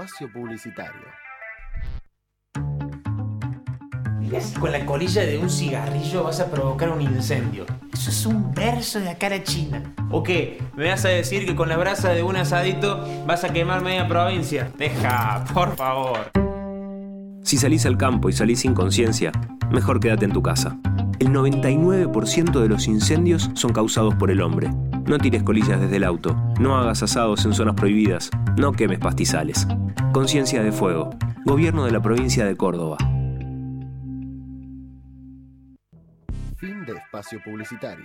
espacio publicitario. Mirá si con la colilla de un cigarrillo vas a provocar un incendio. Eso es un verso de la cara china. ¿O qué? ¿Me vas a decir que con la brasa de un asadito vas a quemar media provincia? Deja, por favor. Si salís al campo y salís sin conciencia, mejor quédate en tu casa. El 99% de los incendios son causados por el hombre. No tires colillas desde el auto, no hagas asados en zonas prohibidas, no quemes pastizales. Conciencia de Fuego. Gobierno de la provincia de Córdoba. Fin de espacio publicitario.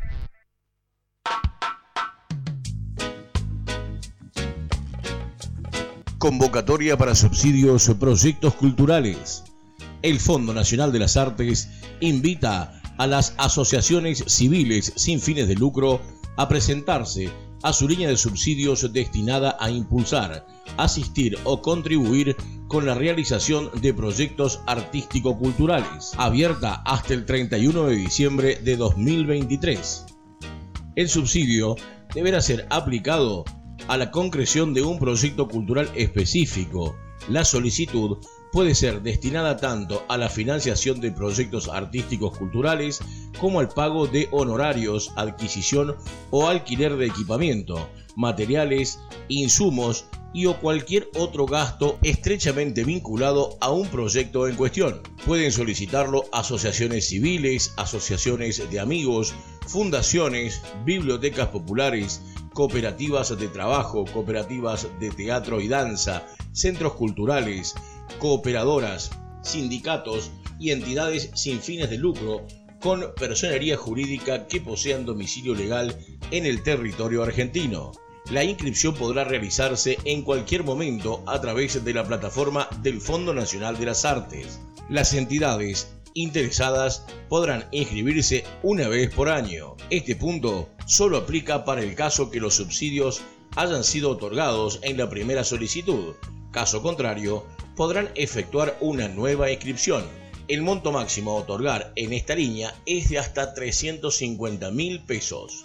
Convocatoria para subsidios o proyectos culturales. El Fondo Nacional de las Artes invita a las asociaciones civiles sin fines de lucro a presentarse a su línea de subsidios destinada a impulsar, asistir o contribuir con la realización de proyectos artístico-culturales, abierta hasta el 31 de diciembre de 2023. El subsidio deberá ser aplicado a la concreción de un proyecto cultural específico. La solicitud puede ser destinada tanto a la financiación de proyectos artísticos culturales como al pago de honorarios, adquisición o alquiler de equipamiento, materiales, insumos y o cualquier otro gasto estrechamente vinculado a un proyecto en cuestión. Pueden solicitarlo asociaciones civiles, asociaciones de amigos, fundaciones, bibliotecas populares, cooperativas de trabajo, cooperativas de teatro y danza, centros culturales, cooperadoras, sindicatos y entidades sin fines de lucro con personería jurídica que posean domicilio legal en el territorio argentino. La inscripción podrá realizarse en cualquier momento a través de la plataforma del Fondo Nacional de las Artes. Las entidades interesadas podrán inscribirse una vez por año. Este punto solo aplica para el caso que los subsidios hayan sido otorgados en la primera solicitud. Caso contrario, podrán efectuar una nueva inscripción. El monto máximo a otorgar en esta línea es de hasta 350.000 pesos.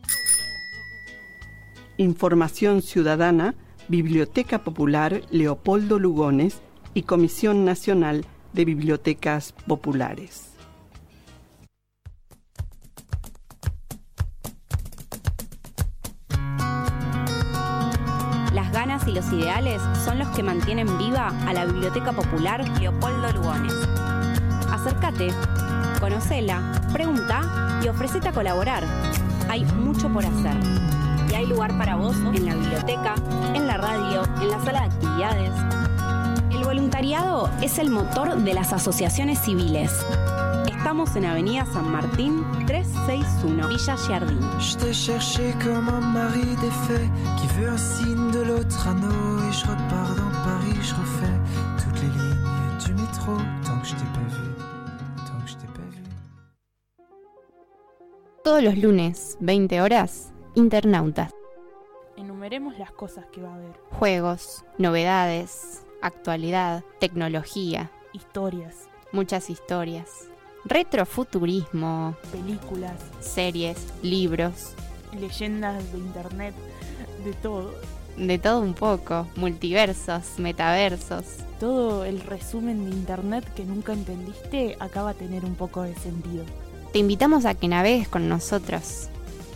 Información Ciudadana, Biblioteca Popular Leopoldo Lugones y Comisión Nacional de Bibliotecas Populares. Las ganas y los ideales son los que mantienen viva a la Biblioteca Popular Leopoldo Lugones. Acércate, conocela, pregunta y ofrecete a colaborar. Hay mucho por hacer. Y hay lugar para vos en la biblioteca, en la radio, en la sala de actividades. El voluntariado es el motor de las asociaciones civiles. Estamos en Avenida San Martín 361, Villa Giardín. Je t'ai cherché comme un mari défait qui veut un signe de l'autre anneau et je repars dans Paris, je refais toutes les lignes du métro tant que je t'ai pas vu, tant que je t'ai pas vu. Todos los lunes, 20 horas, Internautas. Enumeremos las cosas que va a haber. Juegos, novedades, actualidad, tecnología, historias, muchas historias, retrofuturismo, películas, series, libros, leyendas de internet, de todo. De todo un poco, multiversos, metaversos. Todo el resumen de internet que nunca entendiste acá va a tener un poco de sentido. Te invitamos a que navegues con nosotros.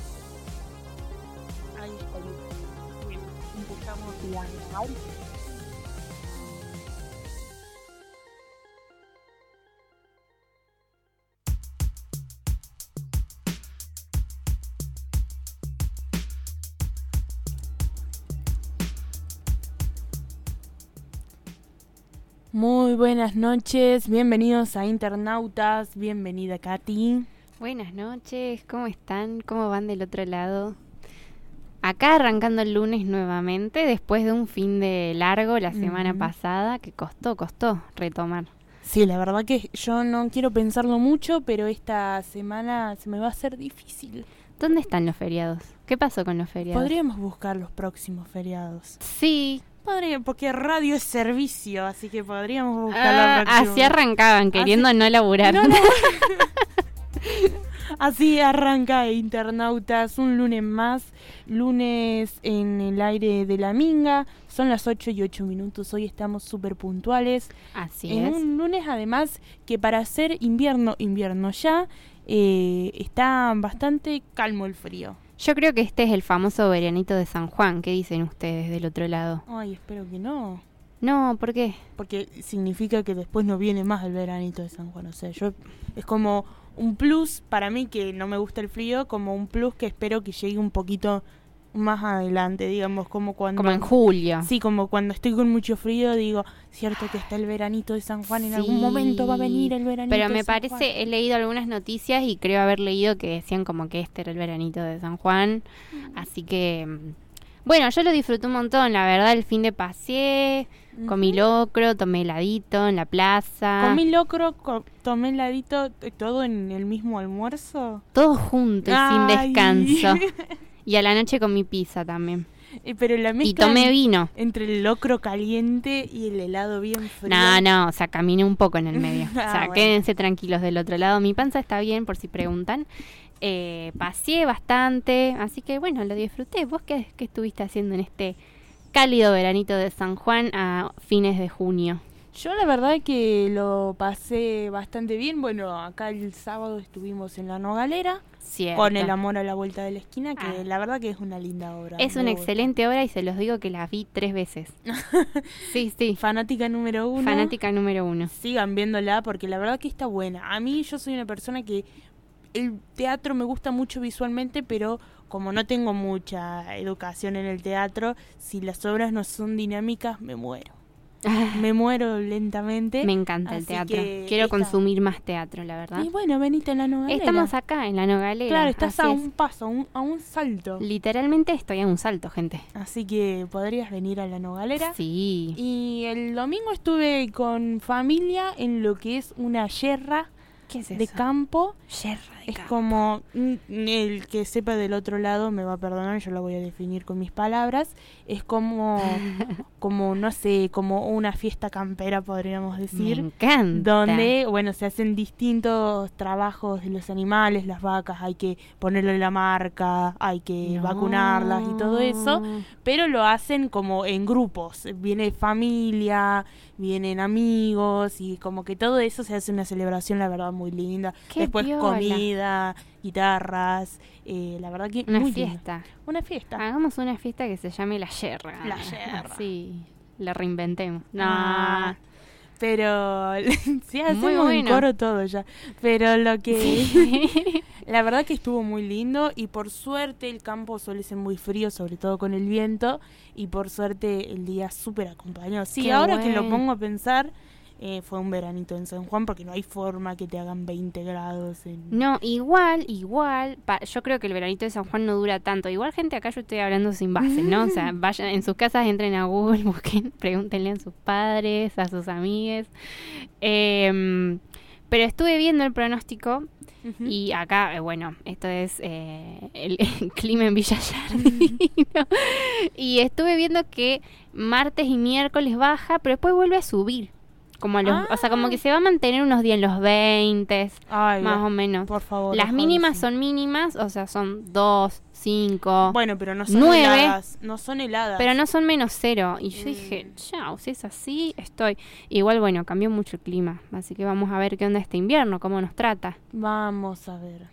Ahí empezamos la navegar. Muy buenas noches, bienvenidos a Internautas, bienvenida Katy. Buenas noches, ¿cómo están? ¿Cómo van del otro lado? Acá arrancando el lunes nuevamente, después de un fin de largo la semana pasada, que costó retomar. Sí, la verdad que yo no quiero pensarlo mucho, pero esta semana se me va a hacer difícil. ¿Dónde están los feriados? ¿Qué pasó con los feriados? Podríamos buscar los próximos feriados. Sí. Porque radio es servicio, así que podríamos buscar la próxima. Así arrancaban, queriendo no laburar. No. Así arranca Internautas, un lunes más, lunes en el aire de la Minga, son las 8:08. Hoy estamos súper puntuales. Así en es. un lunes además que para hacer invierno ya, está bastante calmo el frío. Yo creo que este es el famoso veranito de San Juan. ¿Qué dicen ustedes del otro lado? Ay, espero que no. No, ¿por qué? Porque significa que después no viene más el veranito de San Juan. O sea, es como un plus para mí que no me gusta el frío, como un plus que espero que llegue un poquito más adelante, digamos, como cuando... Como en julio. Sí, como cuando estoy con mucho frío, digo, cierto que está el veranito de San Juan, en algún momento va a venir el veranito Pero de me San parece, Juan. he leído algunas noticias y creo haber leído que decían como que este era el veranito de San Juan. Así que, bueno, yo lo disfruté un montón, la verdad, el fin de paseé, comí locro, tomé heladito en la plaza. Comí locro, tomé heladito, todo en el mismo almuerzo. Todo junto y sin Ay. descanso. Y a la noche comí pizza también. Pero la Y mezcla tomé vino. entre el locro caliente y el helado bien frío. No, o sea, caminé un poco en el medio. O sea, Bueno. quédense tranquilos del otro lado. Mi panza está bien, por si preguntan. Paseé bastante, así que bueno, lo disfruté. ¿Vos qué estuviste haciendo en este cálido veranito de San Juan a fines de junio? Yo la verdad que lo pasé bastante bien. Bueno, acá el sábado estuvimos en La Nogalera. Cierto. Con El amor a la vuelta de la esquina, que Ah. la verdad que es una linda obra. Es me una gusta. excelente obra y se los digo que la vi 3 veces. Sí. Fanática número 1. Fanática número 1. Sigan viéndola porque la verdad que está buena. A mí yo soy una persona que el teatro me gusta mucho visualmente, pero como no tengo mucha educación en el teatro, si las obras no son dinámicas, me muero. Me muero lentamente. Me encanta el Así teatro. que Quiero esta- consumir más teatro, la verdad. Y bueno, venite en La Nogalera. Estamos acá en La Nogalera. Claro, estás así a es. un paso, a un salto. Literalmente estoy a un salto, gente. Así que podrías venir a La Nogalera. Sí. Y el domingo estuve con familia en lo que es una yerra ¿Qué es de campo. Yerra de Es campo. como, el que sepa del otro lado me va a perdonar, yo lo voy a definir con mis palabras. Es como, no sé, como una fiesta campera, podríamos Me decir. encanta. Donde, bueno, se hacen distintos trabajos de los animales, las vacas, hay que ponerle la marca, hay que No. vacunarlas y todo eso, pero lo hacen como en grupos, viene familia, vienen amigos y como que todo eso se hace una celebración, la verdad, muy linda. Qué Después piola. comida, guitarras, la verdad que Una muy linda. fiesta. Una fiesta. Hagamos una fiesta que se llame La Yerra. La Yerra. Sí, la reinventemos. No. Ah, pero sí, hacemos Muy en bueno. coro todo ya. Pero lo que Sí. la verdad que estuvo muy lindo y por suerte el campo suele ser muy frío, sobre todo con el viento, y por suerte el día súper acompañó. Sí, Qué ahora que lo bueno. pongo a pensar, fue un veranito en San Juan porque no hay forma que te hagan 20 grados. No, igual, yo creo que el veranito de San Juan no dura tanto. Igual, gente, acá yo estoy hablando sin base, ¿no? O sea, vayan en sus casas, entren a Google, busquen, pregúntenle a sus padres, a sus amigues. Pero estuve viendo el pronóstico Ujú. y acá, bueno, esto es el clima en Villa Yardino. Y estuve viendo que martes y miércoles baja, pero después vuelve a subir. Como a los, o sea, como que se va a mantener unos días en los 20, Ay, más o menos. por favor. Las ojalá mínimas sí. son mínimas, o sea, son 2, 5, Bueno, pero no son 9, heladas. No son heladas. pero no son menos 0. Y yo dije, chao, si es así, estoy. Igual, bueno, cambió mucho el clima, así que vamos a ver qué onda este invierno, cómo nos trata. Vamos a ver.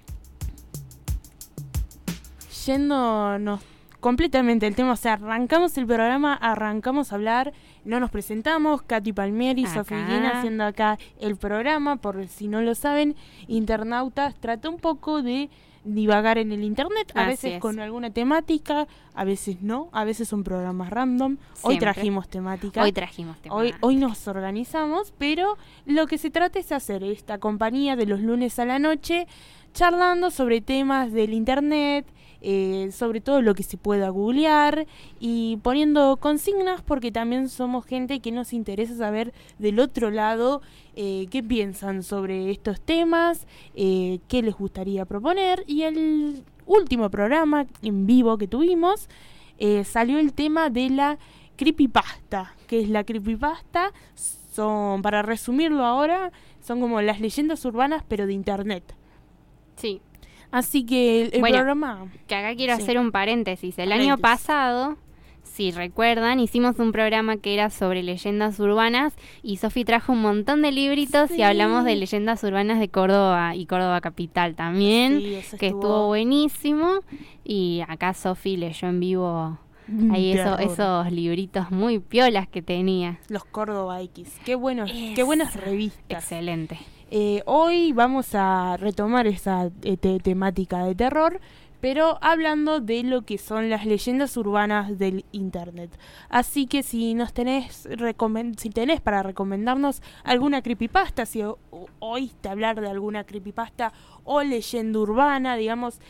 Yéndonos completamente el tema, o sea, arrancamos el programa, arrancamos a hablar, no nos presentamos, Katy Palmieri y Acá. Sofía Guina haciendo acá el programa, por si no lo saben, Internautas trata un poco de divagar en el internet, a Así veces es. con alguna temática, a veces no, a veces son programas random, hoy Siempre. trajimos temática. Hoy trajimos Hoy nos organizamos, pero lo que se trata es hacer esta compañía de los lunes a la noche, charlando sobre temas del internet, sobre todo lo que se pueda googlear y poniendo consignas porque también somos gente que nos interesa saber del otro lado qué piensan sobre estos temas, qué les gustaría proponer. Y el último programa en vivo que tuvimos salió el tema de la creepypasta. ¿Qué es la creepypasta? Son, para resumirlo ahora, son como las leyendas urbanas pero de internet. Sí. Así que el Bueno, programa... Que acá quiero Sí. hacer un paréntesis. El año pasado, si recuerdan, hicimos un programa que era sobre leyendas urbanas y Sofi trajo un montón de libritos y hablamos de leyendas urbanas de Córdoba y Córdoba capital también, Sí, eso que estuvo buenísimo. Y acá Sofi leyó en vivo ahí esos libritos muy piolas que tenía. Los Córdoba X. Qué buenas revistas. Excelente. Hoy vamos a retomar esa temática de terror, pero hablando de lo que son las leyendas urbanas del internet. Así que si tenés para recomendarnos alguna creepypasta, si oíste hablar de alguna creepypasta o leyenda urbana, digamos,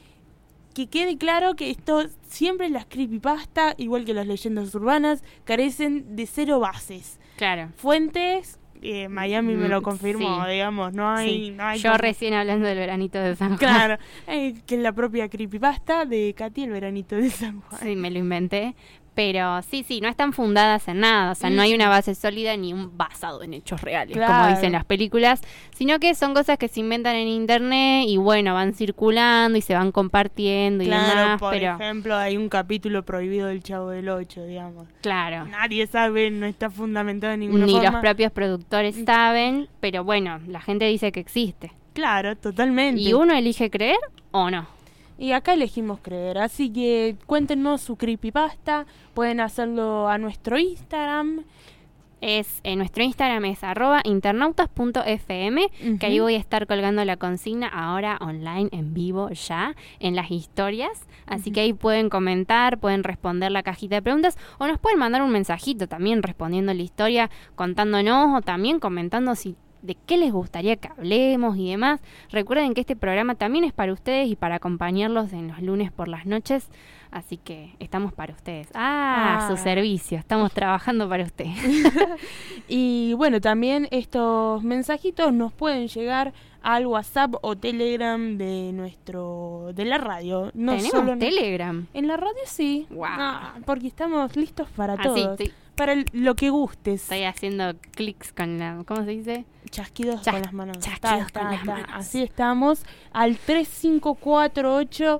que quede claro que siempre las creepypasta, igual que las leyendas urbanas, carecen de 0 bases. Claro. Fuentes, Miami me lo confirmó, sí. digamos, no hay Yo como- recién hablando del veranito de San Juan. Claro, que es la propia creepypasta de Katy, el veranito de San Juan. Sí, me lo inventé. Pero sí, no están fundadas en nada. O sea, no hay una base sólida ni un basado en hechos reales, como Claro. dicen las películas. Sino que son cosas que se inventan en internet y bueno, van circulando y se van compartiendo y Claro, demás. por Pero ejemplo, hay un capítulo prohibido del Chavo del Ocho, digamos. claro, Nadie sabe, no está fundamentado en ninguna ni forma. los propios productores saben. Pero bueno, la gente dice que existe. Claro, totalmente. Y uno elige creer o no. Y acá elegimos creer, así que cuéntenos su creepypasta, pueden hacerlo a nuestro Instagram. Nuestro Instagram es @internautas.fm, que ahí voy a estar colgando la consigna ahora online, en vivo, ya, en las historias. Así que ahí pueden comentar, pueden responder la cajita de preguntas o nos pueden mandar un mensajito también respondiendo la historia, contándonos o también comentando de qué les gustaría que hablemos y demás. Recuerden que este programa también es para ustedes y para acompañarlos en los lunes por las noches. Así que estamos para ustedes. Su servicio. Estamos trabajando para ustedes. Y bueno, también estos mensajitos nos pueden llegar al WhatsApp o Telegram de la radio. No ¿Tenemos solo Telegram? En la radio sí. Wow. Porque estamos listos para Sí, todo. Para lo que gustes. Estoy haciendo clics con la... ¿Cómo se dice? Chasquidos con las manos. Chasquidos con las manos. Así estamos. Al 3548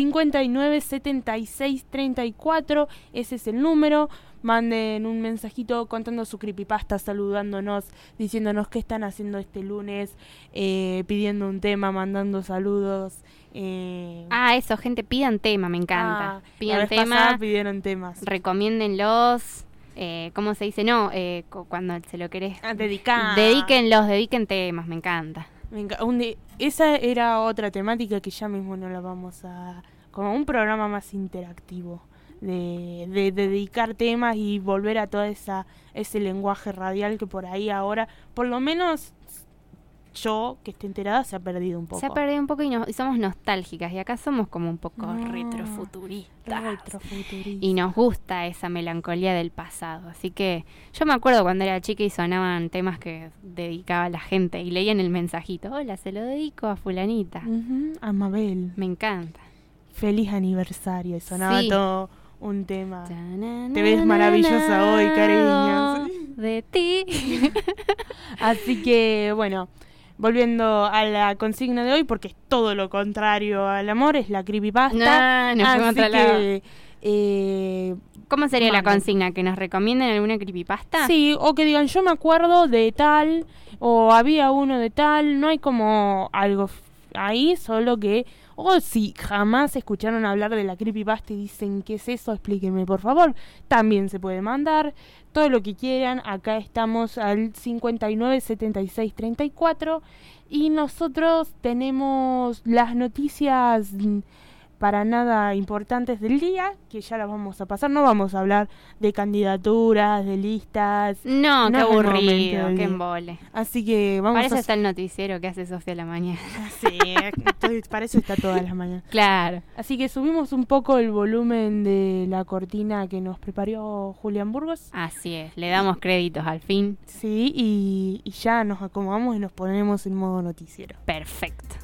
597634. Ese es el número. Manden un mensajito contando su creepypasta, saludándonos, diciéndonos qué están haciendo este lunes, pidiendo un tema, mandando saludos. Eso, gente, pidan tema, me encanta. La Pidan vez tema, pasada pidieron temas. Recomiéndenlos. ¿Cómo se dice? No, cuando se lo querés. Dedicar. Dediquen temas, me encanta. Esa era otra temática que ya mismo no la vamos a... Como un programa más interactivo. De dedicar temas y volver a todo ese lenguaje radial que por ahí ahora, por lo menos yo, que esté enterada, se ha perdido un poco. Se ha perdido un poco y somos nostálgicas. Y acá somos como un poco retrofuturistas. Y nos gusta esa melancolía del pasado. Así que yo me acuerdo cuando era chica y sonaban temas que dedicaba la gente. Y leían el mensajito. Hola, se lo dedico a fulanita. A Mabel. Me encanta. Feliz aniversario. Y sonaba todo un tema. Ta-na-na-na-na, te ves maravillosa hoy, cariño. De ti. Así que, bueno... Volviendo a la consigna de hoy, porque es todo lo contrario al amor, es la creepypasta. Nos fuimos a otro lado. ¿Cómo sería la consigna? ¿Que nos recomienden alguna creepypasta? Sí, o que digan, yo me acuerdo de tal, o había uno de tal, no hay como algo ahí, solo que... O si jamás escucharon hablar de la creepypasta y dicen, ¿qué es eso? Explíquenme, por favor. También se puede mandar todo lo que quieran. Acá estamos al 597634 y nosotros tenemos las noticias para nada importantes del día, que ya las vamos a pasar. No vamos a hablar de candidaturas, de listas. No, qué es el momento aburrido, del qué día. embole. Así que vamos Para eso está el noticiero que hace Sofía a la mañana. Sí, para eso está todas las mañanas. Claro. Así que subimos un poco el volumen de la cortina que nos preparó Julián Burgos. Así es, le damos créditos al fin. Sí, y ya nos acomodamos y nos ponemos en modo noticiero. Perfecto.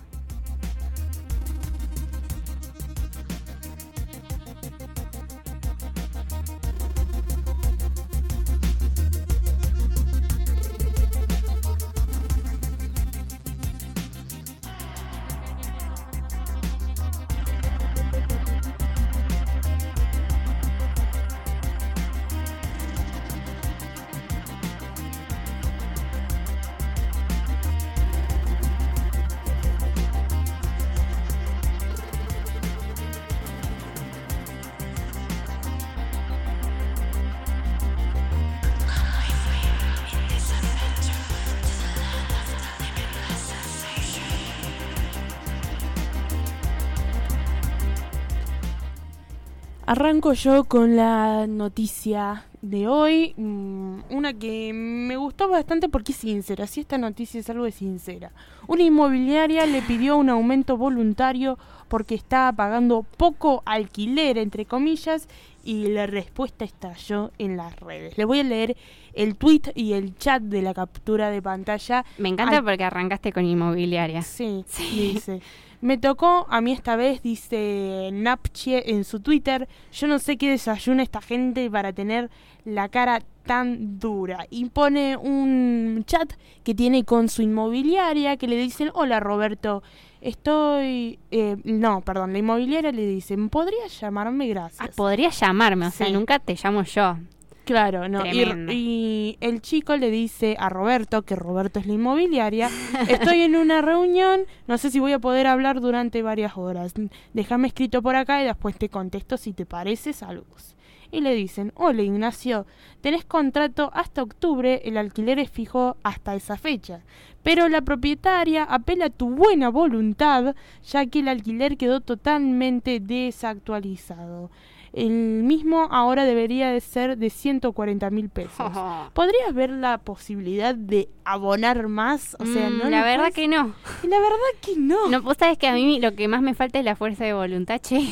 Arranco yo con la noticia de hoy, una que me gustó bastante porque es sincera. Si esta noticia es algo de sincera. Una inmobiliaria le pidió un aumento voluntario porque estaba pagando poco alquiler, entre comillas, y la respuesta estalló en las redes. Les voy a leer el tweet y el chat de la captura de pantalla. Me encanta porque arrancaste con inmobiliaria. Sí, dice... Me tocó a mí esta vez, dice Napchie en su Twitter, yo no sé qué desayuna esta gente para tener la cara tan dura. Y pone un chat que tiene con su inmobiliaria que le dicen, hola Roberto, estoy... la inmobiliaria le dice, ¿podrías llamarme? Gracias. Podrías llamarme, o sea, Sí. nunca te llamo yo. Claro, no. Tremendo. Y el chico le dice a Roberto, que Roberto es la inmobiliaria, estoy en una reunión, no sé si voy a poder hablar durante varias horas. Déjame escrito por acá y después te contesto si te parece, saludos. Y le dicen, hola Ignacio, tenés contrato hasta octubre, el alquiler es fijo hasta esa fecha. Pero la propietaria apela a tu buena voluntad, ya que el alquiler quedó totalmente desactualizado. El mismo ahora debería de ser de 140.000 pesos. ¿Podrías ver la posibilidad de abonar más? O sea, ¿no? La verdad que no. La verdad que no. No, vos sabés que a mí lo que más me falta es la fuerza de voluntad, che.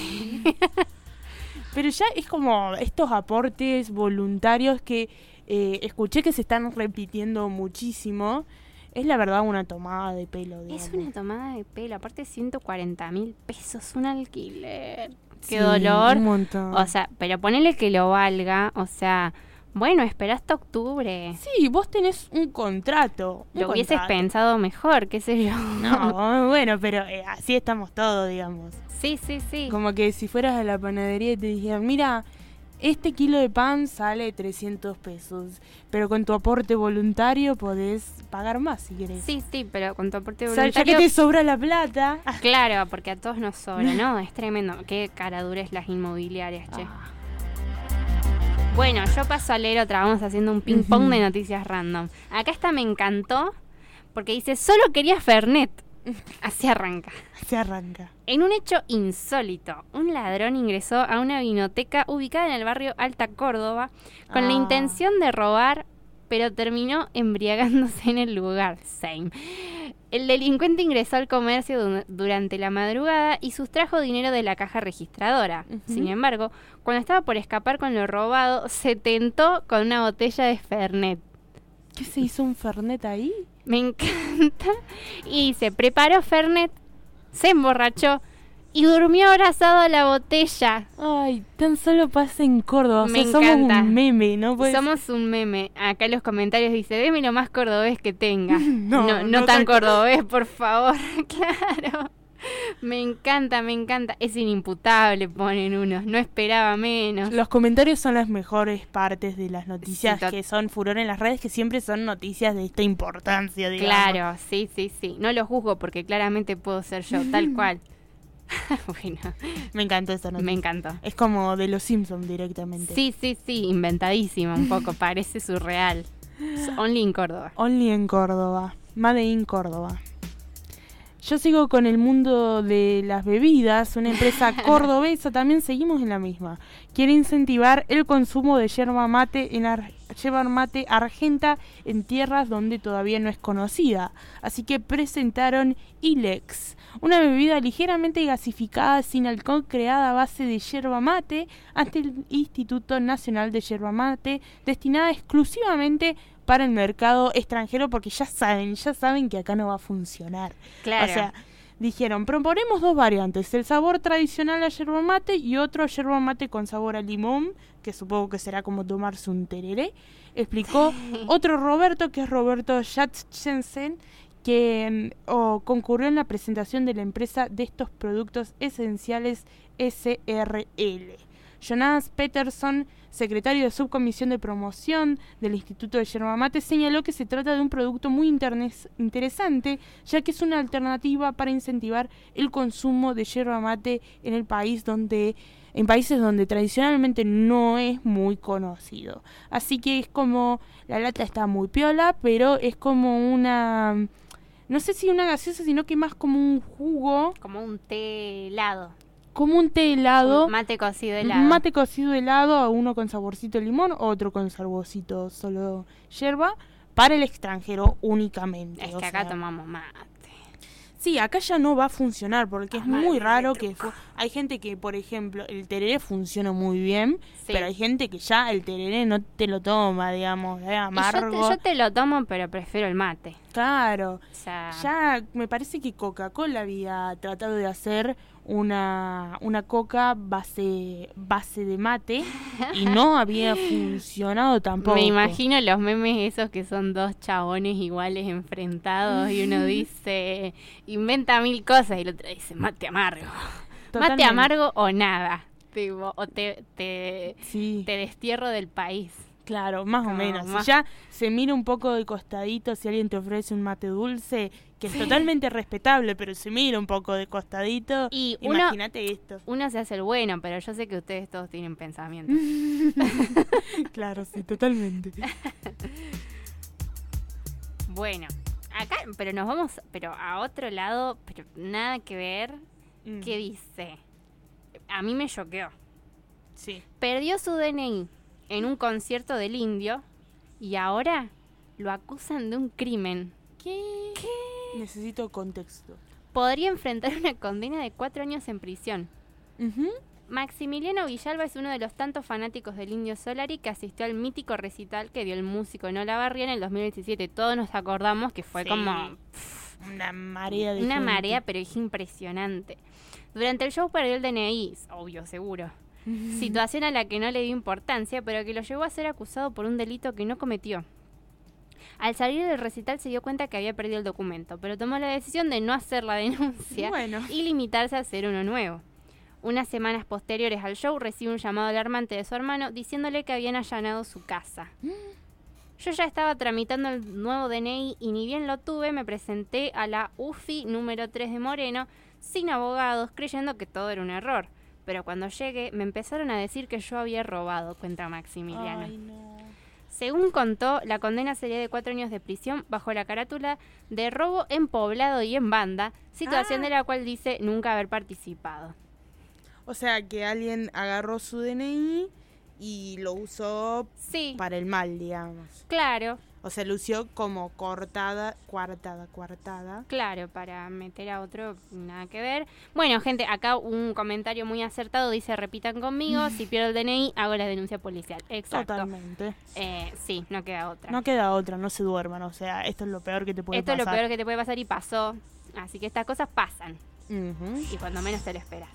Pero ya es como estos aportes voluntarios que escuché que se están repitiendo muchísimo. Es la verdad una tomada de pelo, digamos. Es una tomada de pelo. Aparte 140.000 pesos un alquiler. Qué Sí, dolor. un montón. O sea, pero ponele que lo valga. O sea, bueno, espera hasta octubre. Sí, vos tenés un contrato. Lo hubieses pensado mejor, qué sé yo. No, bueno, pero así estamos todos, digamos. Sí, sí, sí. Como que si fueras a la panadería y te dijeran, mira, este kilo de pan sale 300 pesos, pero con tu aporte voluntario podés pagar más si querés. Sí, sí, pero con tu aporte O sea, voluntario... ya que te sobra la plata. Claro, porque a todos nos sobra, ¿no? Es tremendo. Qué cara duras las inmobiliarias, che. Bueno, yo paso a leer otra. Vamos haciendo un ping pong de noticias random. Acá esta me encantó porque dice, solo quería Fernet. Así arranca. Se arranca. En un hecho insólito, un ladrón ingresó a una vinoteca ubicada en el barrio Alta Córdoba con la intención de robar, pero terminó embriagándose en el lugar. Same. El delincuente ingresó al comercio durante la madrugada y sustrajo dinero de la caja registradora. Sin embargo, cuando estaba por escapar con lo robado, se tentó con una botella de Fernet. ¿Qué se hizo un Fernet ahí? Me encanta. Y se preparó Fernet, se emborrachó y durmió abrazado a la botella. Ay, tan solo pasa en Córdoba. Me somos encanta. un meme, ¿no? Pues... Somos un meme. Acá en los comentarios dice, deme lo más cordobés que tenga. No no tan cordobés, por favor. Claro. Me encanta, me encanta. Es inimputable, ponen unos. No esperaba menos. Los comentarios son las mejores partes de las noticias Sí, que son furor en las redes, que siempre son noticias de esta importancia, digamos. Claro, sí, sí, sí. No lo juzgo porque claramente puedo ser yo, tal cual. Bueno, me encantó esta noticia. Me encantó. Es como de los Simpsons directamente. Sí, sí, sí, inventadísima un poco, parece surreal. Only in Córdoba. Only en Córdoba. Made in Córdoba. Yo sigo con el mundo de las bebidas. Una empresa cordobesa, también seguimos en la misma. Quiere incentivar el consumo de yerba mate yerba mate argenta en tierras donde todavía no es conocida. Así que presentaron Ilex, una bebida ligeramente gasificada sin alcohol creada a base de yerba mate ante el Instituto Nacional de Yerba Mate, destinada exclusivamente para el mercado extranjero, porque ya saben que acá no va a funcionar. Claro. O sea, dijeron, proponemos dos variantes, el sabor tradicional a yerba mate y otro yerba mate con sabor a limón, que supongo que será como tomarse un tereré, explicó otro Roberto, que es Roberto Jatchensen, que concurrió en la presentación de la empresa de estos productos esenciales SRL. Jonas Peterson, secretario de Subcomisión de Promoción del Instituto de Yerba Mate, señaló que se trata de un producto muy interesante, ya que es una alternativa para incentivar el consumo de yerba mate en países donde tradicionalmente no es muy conocido. Así que es como, la lata está muy piola, pero es como una, no sé si una gaseosa, sino que más como un jugo. Como un té helado. como un té helado. Mate cocido helado. Mate cocido helado, uno con saborcito de limón, otro con saborcito solo yerba, para el extranjero únicamente. Es que acá tomamos mate. Sí, acá ya no va a funcionar porque es muy raro que... Hay gente que, por ejemplo, el tereré funciona muy bien, pero hay gente que ya el tereré no te lo toma, digamos, es amargo. Yo te lo tomo, pero prefiero el mate. Claro. Ya me parece que Coca-Cola había tratado de hacer una coca base de mate y no había funcionado tampoco. Me imagino los memes esos que son dos chabones iguales enfrentados y uno dice, inventa 1000 cosas y el otro dice, mate amargo. Totalmente. Mate amargo o nada, tipo, o te destierro del país. Claro, más o menos. Si ya se mira un poco de costadito, si alguien te ofrece un mate dulce, que es totalmente respetable, pero se mira un poco de costadito, y imagínate esto. Uno se hace el bueno, pero yo sé que ustedes todos tienen pensamientos. Claro, sí, totalmente. Bueno, acá, pero nos vamos a otro lado, pero nada que ver. ¿Qué dice? A mí me choqueó. Sí. Perdió su DNI en un concierto del Indio y ahora lo acusan de un crimen. ¿Qué? Necesito contexto. Podría enfrentar una condena de 4 años en prisión. Uh-huh. Maximiliano Villalba es uno de los tantos fanáticos del Indio Solari que asistió al mítico recital que dio el músico Nola Barría en el 2017. Todos nos acordamos que fue como... una marea de Una gente. marea, pero es impresionante. Durante el show perdió el DNI, obvio, seguro. Situación a la que no le dio importancia, pero que lo llevó a ser acusado por un delito que no cometió. Al salir del recital se dio cuenta que había perdido el documento, pero tomó la decisión de no hacer la denuncia y limitarse a hacer uno nuevo. Unas semanas posteriores al show recibe un llamado alarmante de su hermano diciéndole que habían allanado su casa. Yo ya estaba tramitando el nuevo DNI y ni bien lo tuve, me presenté a la UFI número 3 de Moreno sin abogados, creyendo que todo era un error. Pero cuando llegué me empezaron a decir que yo había robado, cuenta Maximiliano. Ay, no. Según contó, la condena sería de 4 años de prisión bajo la carátula de robo en poblado y en banda, situación de la cual dice nunca haber participado. O sea, que alguien agarró su DNI y lo usó para el mal, digamos. Claro. O sea, lo usó como coartada. Claro, para meter a otro, nada que ver. Bueno, gente, acá un comentario muy acertado dice, repitan conmigo, si pierdo el DNI, hago la denuncia policial. Exacto. Totalmente. Sí, no queda otra. No queda otra, no se duerman. O sea, esto es lo peor que te puede pasar. Esto es lo peor que te puede pasar y pasó. Así que estas cosas pasan. Uh-huh. Y cuando menos te lo esperas.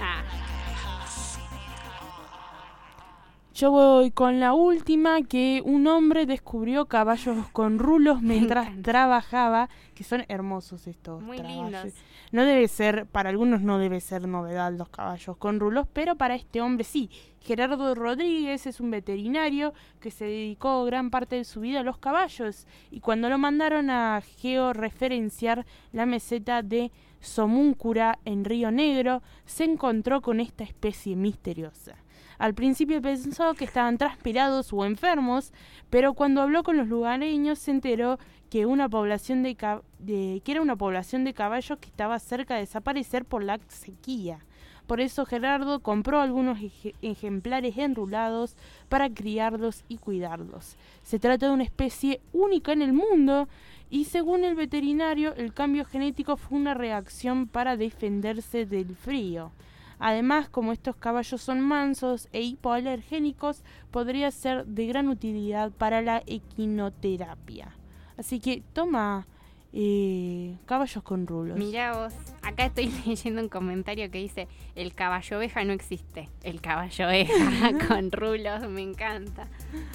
Yo voy con la última, que un hombre descubrió caballos con rulos mientras trabajaba, que son hermosos estos. Muy lindos. No debe ser, para algunos no debe ser novedad los caballos con rulos, pero para este hombre sí. Gerardo Rodríguez es un veterinario que se dedicó gran parte de su vida a los caballos y cuando lo mandaron a georreferenciar la meseta de Somúncura en Río Negro, se encontró con esta especie misteriosa. Al principio pensó que estaban transpirados o enfermos, pero cuando habló con los lugareños se enteró que era una población de caballos que estaba cerca de desaparecer por la sequía. Por eso Gerardo compró algunos ejemplares enrulados para criarlos y cuidarlos. Se trata de una especie única en el mundo y según el veterinario el cambio genético fue una reacción para defenderse del frío. Además, como estos caballos son mansos e hipoalergénicos, podría ser de gran utilidad para la equinoterapia. Así que toma caballos con rulos. Mirá vos, acá estoy leyendo un comentario que dice, el caballo oveja no existe. El caballo oveja con rulos, me encanta.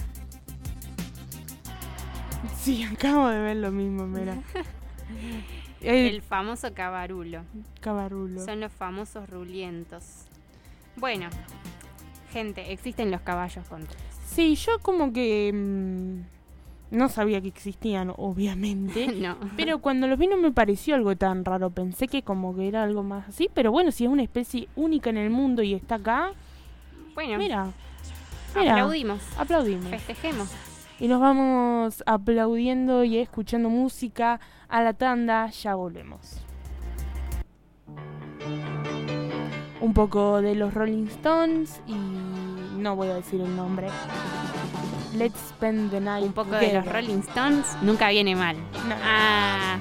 Sí, acabo de ver lo mismo, mira. El famoso cabarulo. Cabarulo. Son los famosos rulientos. Bueno, gente, existen los caballos con rulos. Sí, yo como que no sabía que existían, obviamente. No. Pero cuando los vi no me pareció algo tan raro. Pensé que como que era algo más así. Pero bueno, si es una especie única en el mundo y está acá. Bueno, mira. Aplaudimos. Festejemos. Y nos vamos aplaudiendo y escuchando música a la tanda. Ya volvemos. un poco de los Rolling Stones y no voy a decir el nombre. Let's Spend the Night. Un poco de los Rolling Stones nunca viene mal. No. Ah.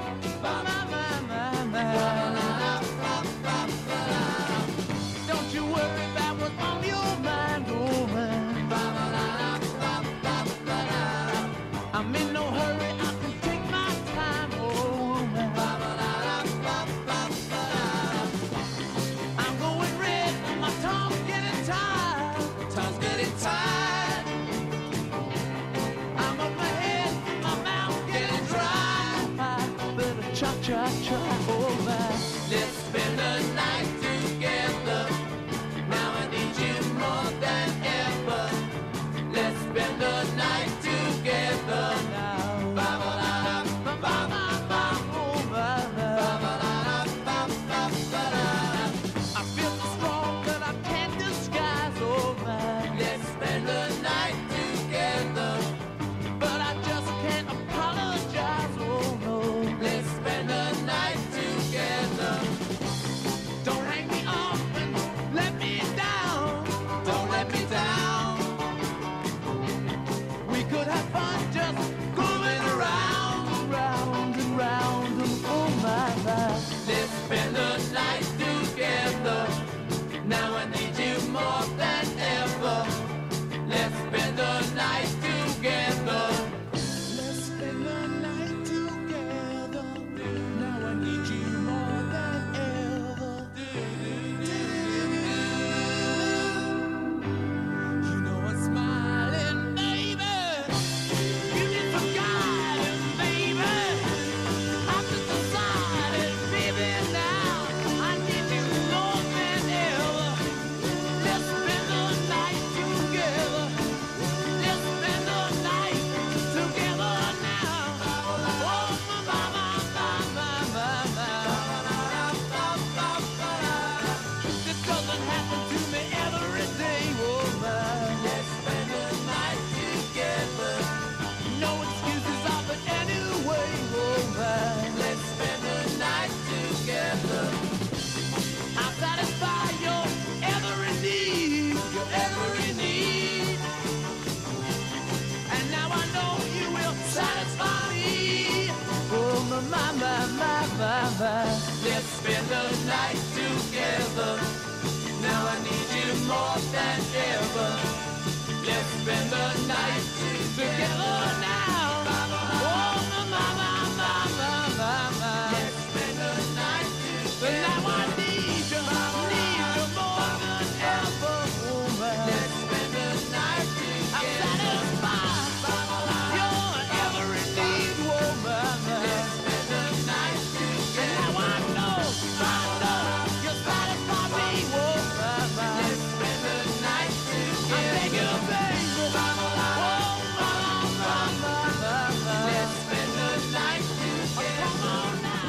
Let's spend the night together. Now I need you more than ever. Let's spend the night together now. Oh, mama. Let's spend the night together. Now I need you more than ever, woman. Let's spend the night together. I'm satisfied your every need, woman. Let's spend the night together. Now I know you satisfy me, woman. Let's spend the night together. I beg you, baby. Oh, mama. Let's spend the night together. Come on now.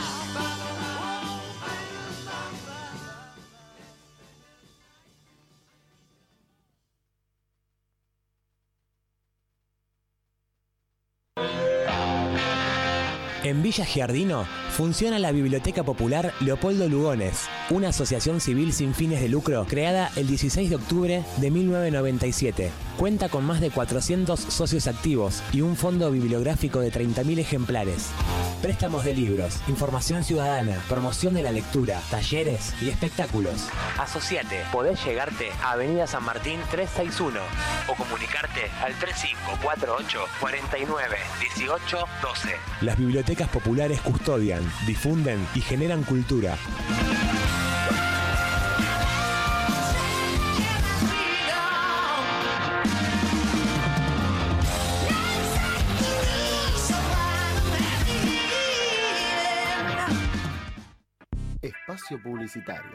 En Villa Giardino funciona la Biblioteca Popular Leopoldo Lugones, una asociación civil sin fines de lucro creada el 16 de octubre de 1997. Cuenta con más de 400 socios activos y un fondo bibliográfico de 30.000 ejemplares. Préstamos de libros, información ciudadana, promoción de la lectura, talleres y espectáculos. Asociate, podés llegarte a Avenida San Martín 361 o comunicarte al 3548 49 18 12. Las bibliotecas populares custodian, difunden y generan cultura. Espacio publicitario.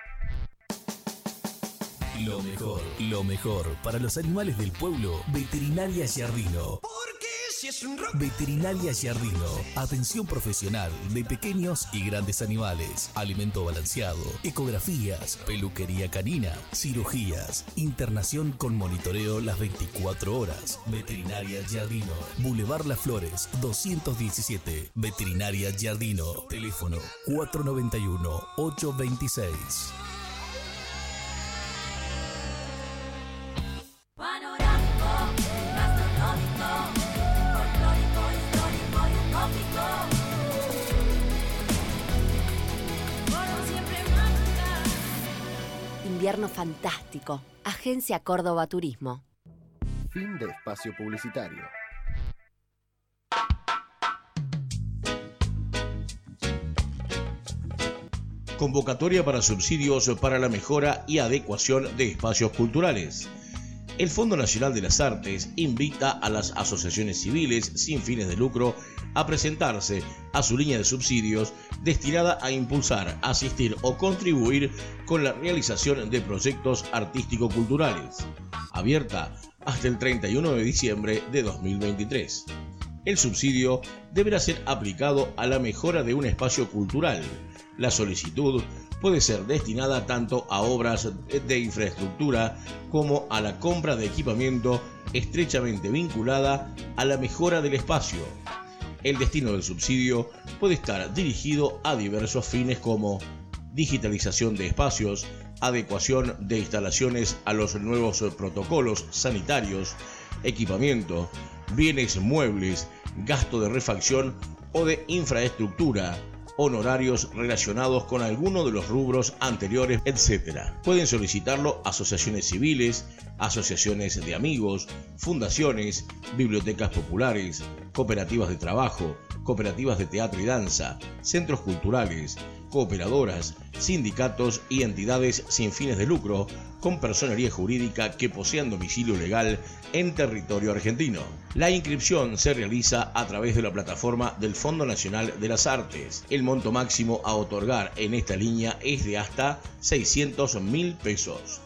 Lo mejor para los animales del pueblo. Veterinaria Giardino. Veterinaria Giardino. Atención profesional de pequeños y grandes animales. Alimento balanceado. Ecografías. Peluquería canina. Cirugías. Internación con monitoreo las 24 horas. Veterinaria Giardino. Boulevard Las Flores 217. Veterinaria Giardino. Teléfono 491 826. invierno fantástico. Agencia Córdoba Turismo. Fin de espacio publicitario. Convocatoria para subsidios para la mejora y adecuación de espacios culturales. El Fondo Nacional de las Artes invita a las asociaciones civiles sin fines de lucro a presentarse a su línea de subsidios destinada a impulsar, asistir o contribuir con la realización de proyectos artístico-culturales, abierta hasta el 31 de diciembre de 2023. El subsidio deberá ser aplicado a la mejora de un espacio cultural. La solicitud puede ser destinada tanto a obras de infraestructura como a la compra de equipamiento estrechamente vinculada a la mejora del espacio. El destino del subsidio puede estar dirigido a diversos fines como digitalización de espacios, adecuación de instalaciones a los nuevos protocolos sanitarios, equipamiento, bienes muebles, gasto de refacción o de infraestructura, honorarios relacionados con alguno de los rubros anteriores, etc. Pueden solicitarlo asociaciones civiles, asociaciones de amigos, fundaciones, bibliotecas populares, cooperativas de trabajo, cooperativas de teatro y danza, centros culturales, cooperadoras, sindicatos y entidades sin fines de lucro con personería jurídica que posean domicilio legal en territorio argentino. La inscripción se realiza a través de la plataforma del Fondo Nacional de las Artes. El monto máximo a otorgar en esta línea es de hasta 600.000 pesos.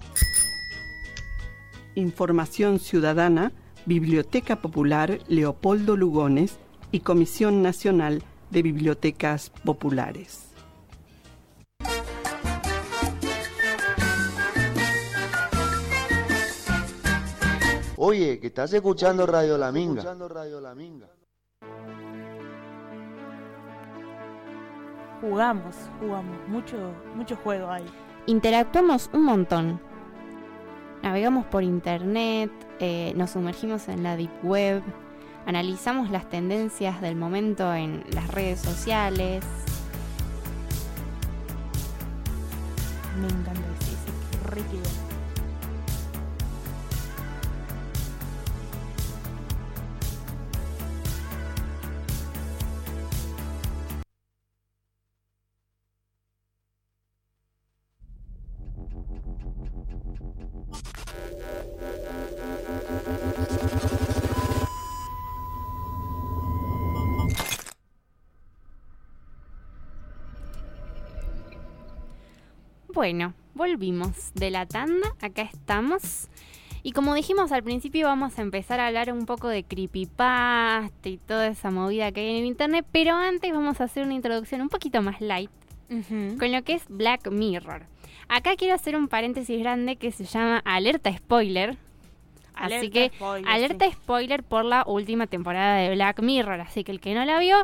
Información ciudadana, Biblioteca Popular Leopoldo Lugones y Comisión Nacional de Bibliotecas Populares. Oye, que estás escuchando Radio La Minga. Jugamos mucho juego ahí. Interactuamos un montón. Navegamos por internet, nos sumergimos en la deep web, analizamos las tendencias del momento en las redes sociales. Me encanta ese re que Bueno, volvimos de la tanda, acá estamos. Y como dijimos al principio, vamos a empezar a hablar un poco de creepypasta y toda esa movida que hay en el internet. Pero antes vamos a hacer una introducción un poquito más light con lo que es Black Mirror. Acá quiero hacer un paréntesis grande que se llama alerta spoiler. Así que alerta spoiler por la última temporada de Black Mirror. Así que el que no la vio...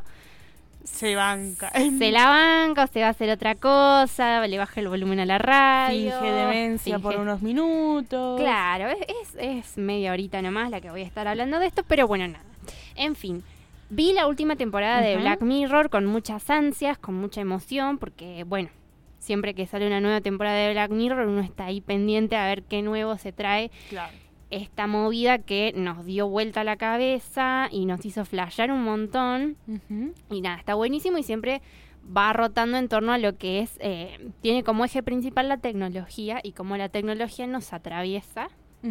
se banca. Se la banca o se va a hacer otra cosa, le baja el volumen a la radio. Finge demencia por unos minutos. Claro, es media horita nomás la que voy a estar hablando de esto, pero bueno, nada. En fin, vi la última temporada de Black Mirror con muchas ansias, con mucha emoción, porque bueno, siempre que sale una nueva temporada de Black Mirror uno está ahí pendiente a ver qué nuevo se trae. Claro. Esta movida que nos dio vuelta a la cabeza y nos hizo flashear un montón. Y nada, está buenísimo y siempre va rotando en torno a lo que es... tiene como eje principal la tecnología y cómo la tecnología nos atraviesa.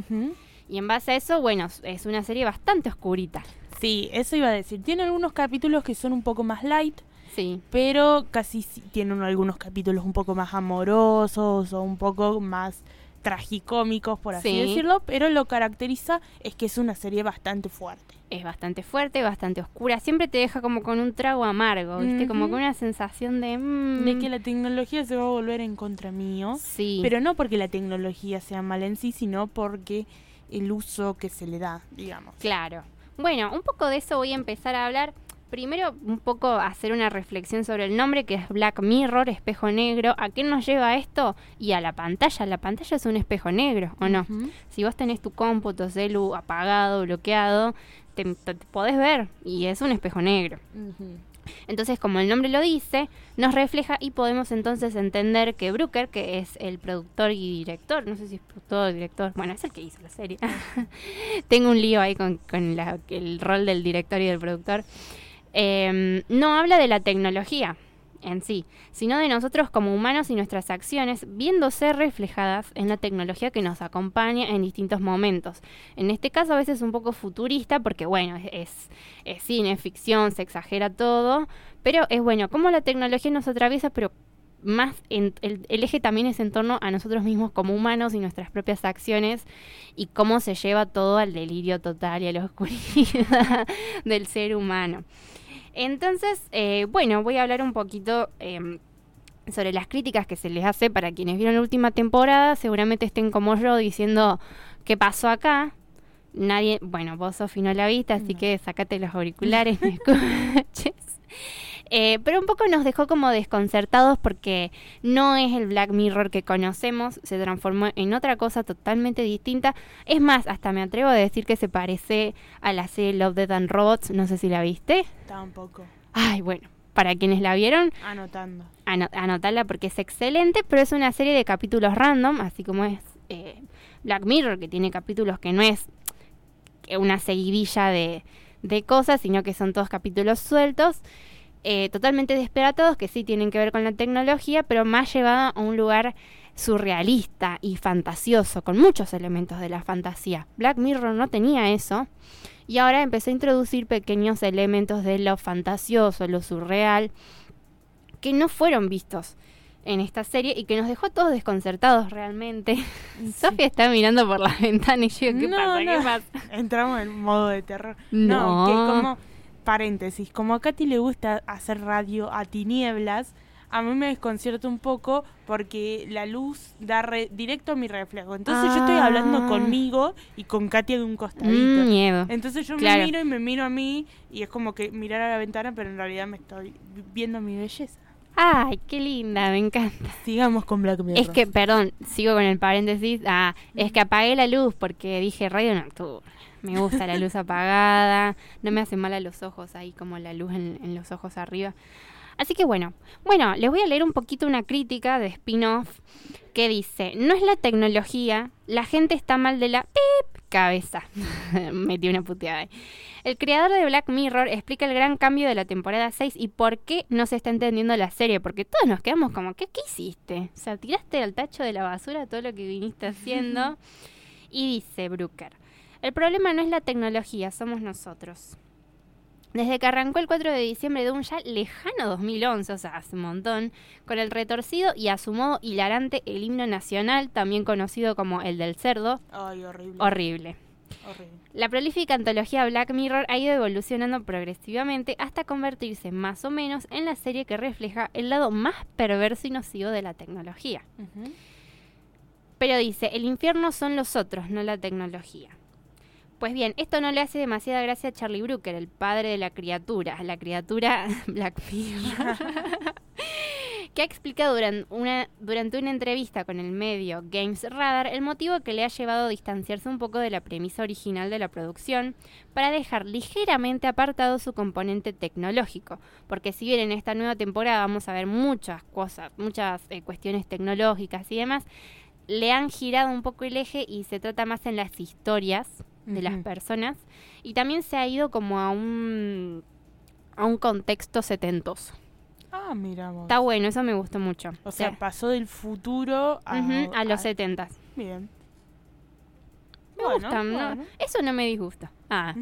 Y en base a eso, bueno, es una serie bastante oscurita. Sí, eso iba a decir. Tiene algunos capítulos que son un poco más light. Sí. Pero casi tienen algunos capítulos un poco más amorosos o un poco más... tragicómicos, por así decirlo, pero lo caracteriza es que es una serie bastante fuerte. Es bastante fuerte, bastante oscura. Siempre te deja como con un trago amargo, ¿viste? Como con una sensación de... de que la tecnología se va a volver en contra mío. Sí. Pero no porque la tecnología sea mala en sí, sino porque el uso que se le da, digamos. Claro. Bueno, un poco de eso voy a empezar a hablar. Primero, un poco hacer una reflexión sobre el nombre, que es Black Mirror, espejo negro. ¿A qué nos lleva esto? Y a la pantalla. La pantalla es un espejo negro, ¿o no? Si vos tenés tu compu, tu celu apagado, bloqueado, te podés ver y es un espejo negro. Entonces, como el nombre lo dice, nos refleja y podemos entonces entender que Brooker, que es el productor y director, no sé si es productor o director, bueno, es el que hizo la serie. Tengo un lío ahí con el rol del director y del productor. No habla de la tecnología en sí, sino de nosotros como humanos y nuestras acciones viéndose reflejadas en la tecnología que nos acompaña en distintos momentos. En este caso a veces un poco futurista porque bueno, es cine, ficción, se exagera todo, pero es bueno, como la tecnología nos atraviesa, pero más el eje también es en torno a nosotros mismos como humanos y nuestras propias acciones y cómo se lleva todo al delirio total y a la oscuridad del ser humano. Entonces, bueno, voy a hablar un poquito sobre las críticas que se les hace para quienes vieron la última temporada. Seguramente estén como yo diciendo ¿qué pasó acá? Nadie, bueno, vos Sofi no la viste, así que sacate los auriculares, me escuches. Pero un poco nos dejó como desconcertados porque no es el Black Mirror que conocemos, se transformó en otra cosa totalmente distinta. Es más, hasta me atrevo a decir que se parece a la serie Love, Death and Robots, no sé si la viste. Tampoco. Ay, bueno, para quienes la vieron, Anotando. Anotarla porque es excelente, pero es una serie de capítulos random, así como es Black Mirror, que tiene capítulos que no es una seguidilla de cosas, sino que son todos capítulos sueltos. Totalmente disparatados que sí tienen que ver con la tecnología, pero más llevada a un lugar surrealista y fantasioso, con muchos elementos de la fantasía. Black Mirror no tenía eso, y ahora empezó a introducir pequeños elementos de lo fantasioso, lo surreal, que no fueron vistos en esta serie y que nos dejó a todos desconcertados realmente. Sí. Sofía está mirando por la ventana y yo, ¿qué pasa? Entramos en modo de terror. No. Que como... Paréntesis, como a Katy le gusta hacer radio a tinieblas, a mí me desconcierta un poco porque la luz da directo a mi reflejo. Entonces yo estoy hablando conmigo y con Katy de un costadito. Miedo. Entonces yo Claro. me miro y me miro a mí y es como que mirar a la ventana, pero en realidad me estoy viendo mi belleza. Ay, qué linda, me encanta. Sigamos con Black Mirror. Es que, perdón, sigo con el paréntesis. Es que apagué la luz porque dije radio nocturna. Me gusta la luz apagada, no me hace mal a los ojos ahí como la luz en los ojos arriba. Así que bueno, les voy a leer un poquito una crítica de spin-off que dice: no es la tecnología, la gente está mal de la cabeza. Metí una puteada ahí. El creador de Black Mirror explica el gran cambio de la temporada 6 y por qué no se está entendiendo la serie, porque todos nos quedamos como, ¿qué hiciste? O sea, tiraste al tacho de la basura todo lo que viniste haciendo. Y dice Brooker: el problema no es la tecnología, somos nosotros. Desde que arrancó el 4 de diciembre de un ya lejano 2011, o sea, hace un montón, con el retorcido y a su modo hilarante el himno nacional, también conocido como el del cerdo. Ay, horrible. Horrible. La prolífica antología Black Mirror ha ido evolucionando progresivamente hasta convertirse más o menos en la serie que refleja el lado más perverso y nocivo de la tecnología. Pero dice, el infierno son los otros, no la tecnología. Pues bien, esto no le hace demasiada gracia a Charlie Brooker, el padre de la criatura Black Mirror, que ha explicado durante una entrevista con el medio Games Radar el motivo que le ha llevado a distanciarse un poco de la premisa original de la producción para dejar ligeramente apartado su componente tecnológico, porque si bien en esta nueva temporada vamos a ver muchas cosas, muchas cuestiones tecnológicas y demás, le han girado un poco el eje y se trata más en las historias de las personas, y también se ha ido como a un contexto setentoso. Ah, miramos. Está bueno, eso me gustó mucho. O sea, pasó del futuro a los 70. Bien. Me gusta, ¿no? Eso no me disgusta.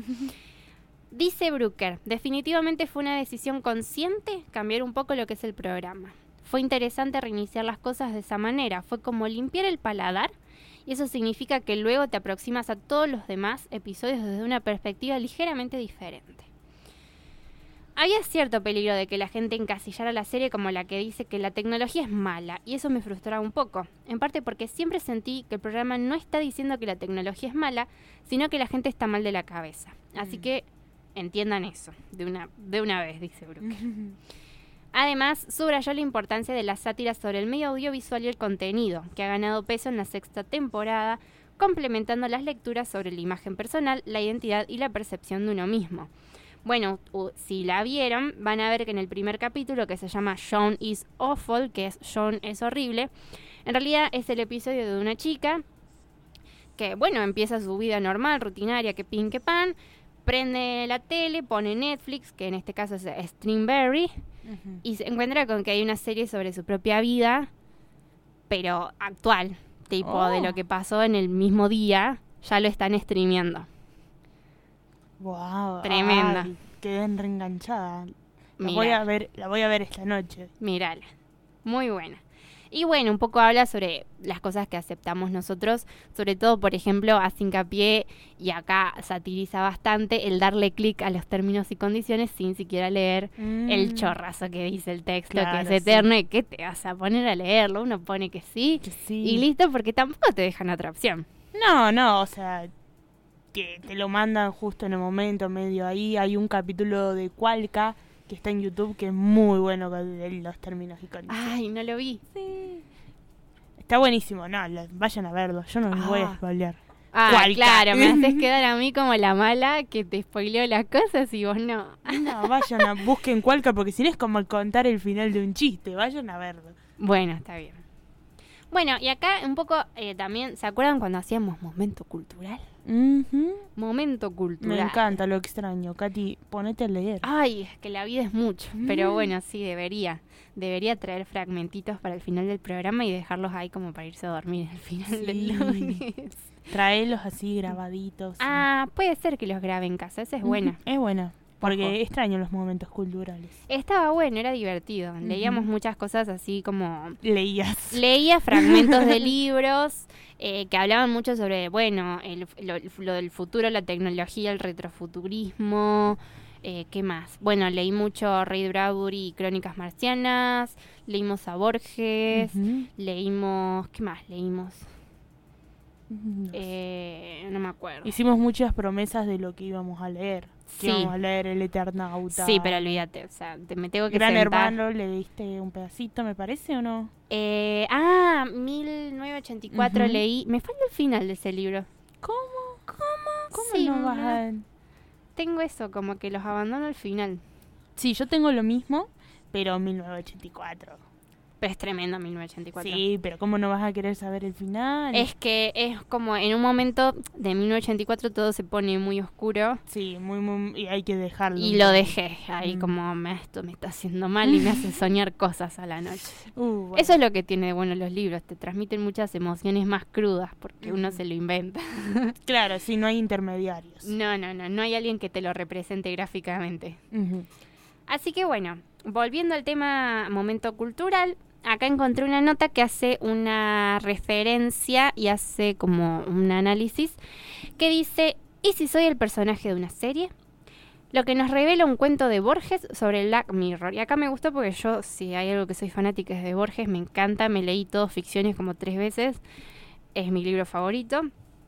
Dice Brooker, definitivamente fue una decisión consciente cambiar un poco lo que es el programa. Fue interesante reiniciar las cosas de esa manera. Fue como limpiar el paladar, y eso significa que luego te aproximas a todos los demás episodios desde una perspectiva ligeramente diferente. Había cierto peligro de que la gente encasillara la serie como la que dice que la tecnología es mala, y eso me frustraba un poco, en parte porque siempre sentí que el programa no está diciendo que la tecnología es mala, sino que la gente está mal de la cabeza. Así que entiendan eso, de una vez, dice Brooker. Además, subrayó la importancia de las sátiras sobre el medio audiovisual y el contenido, que ha ganado peso en la 6ª temporada, complementando las lecturas sobre la imagen personal, la identidad y la percepción de uno mismo. Bueno, si la vieron, van a ver que en el primer capítulo, que se llama Sean is Awful, que es Sean es horrible, en realidad es el episodio de una chica que, bueno, empieza su vida normal, rutinaria, que pin, que pan, prende la tele, pone Netflix, que en este caso es Streamberry, y se encuentra con que hay una serie sobre su propia vida, pero actual, tipo de lo que pasó en el mismo día, ya lo están streameando. Wow, Tremenda. Ay, quedé reenganchada. La Mirá. voy a ver esta noche. Mírala, muy buena. Y bueno, un poco habla sobre las cosas que aceptamos nosotros, sobre todo, por ejemplo, hace hincapié, y acá satiriza bastante, el darle clic a los términos y condiciones sin siquiera leer el chorrazo que dice el texto, Claro, que es eterno, y que te vas a poner a leerlo. Uno pone que sí, y listo, porque tampoco te dejan otra opción. No, o sea, que te lo mandan justo en el momento, medio ahí. Hay un capítulo de Cualca que está en YouTube que es muy bueno con los términos y condiciones. Ay, no lo vi. Sí. Está buenísimo, vayan a verlo. Yo no les voy a spoilear. Cualca. Claro, me haces quedar a mí como la mala que te spoileó las cosas y vos no. No, vayan a busquen Cualca porque si no es como contar el final de un chiste. Vayan a verlo. Bueno, está bien. Bueno, y acá un poco también, ¿se acuerdan cuando hacíamos momento cultural? Momento cultural. Me encanta, lo extraño. Katy, ponete a leer. Ay, es que la vida es mucho. Pero bueno, sí, debería traer fragmentitos para el final del programa y dejarlos ahí como para irse a dormir al final del lunes. Traelos así grabaditos. Ah, puede ser que los grabe en casa, esa es buena. Es buena, porque extraño los momentos culturales. Estaba bueno, era divertido. Leíamos muchas cosas así como... Leía fragmentos de libros que hablaban mucho sobre, bueno, lo del futuro, la tecnología, el retrofuturismo. ¿Qué más? Bueno, leí mucho Ray Bradbury y Crónicas Marcianas. Leímos a Borges. Leímos... ¿Qué más leímos? No me acuerdo. Hicimos muchas promesas de lo que íbamos a leer. Sí. Que íbamos a leer El Eternauta. Sí, pero olvídate, o sea, me tengo que Gran sentar. Hermano, ¿leíste un pedacito, me parece, o no? 1984 leí. Me falta el final de ese libro. ¿Cómo Sí, no vas a...? Tengo eso, como que los abandono al final. Sí, yo tengo lo mismo, pero 1984. Pero es tremendo 1984. Sí, pero ¿cómo no vas a querer saber el final? Es que es como en un momento de 1984 todo se pone muy oscuro. Sí, muy y hay que dejarlo. Y lo dejé ahí como esto me está haciendo mal y me hace soñar cosas a la noche. Bueno. Eso es lo que tiene de bueno los libros, te transmiten muchas emociones más crudas porque uno se lo inventa. Claro, sí, no hay intermediarios. No hay alguien que te lo represente gráficamente. Así que bueno, volviendo al tema momento cultural, acá encontré una nota que hace una referencia y hace como un análisis que dice: ¿y si soy el personaje de una serie? Lo que nos revela un cuento de Borges sobre Black Mirror. Y acá me gustó porque yo, si hay algo que soy fanática es de Borges, me encanta, me leí todo Ficciones como 3 veces, es mi libro favorito.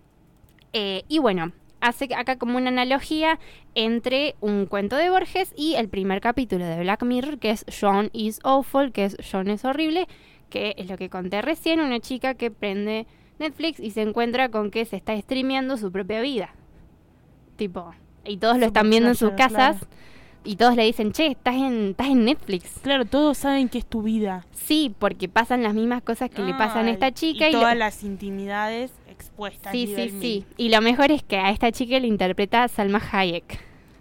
Y bueno, hace acá como una analogía entre un cuento de Borges y el primer capítulo de Black Mirror, que es Sean is Awful, que es Sean es horrible, que es lo que conté recién, una chica que prende Netflix y se encuentra con que se está streameando su propia vida. Tipo, y todos lo están viendo en sus casas, claro. Y todos le dicen, che, estás en Netflix. Claro, todos saben que es tu vida. Sí, porque pasan las mismas cosas que le pasan a esta chica. Y todas las intimidades expuestas. Sí. Y lo mejor es que a esta chica le interpreta Salma Hayek.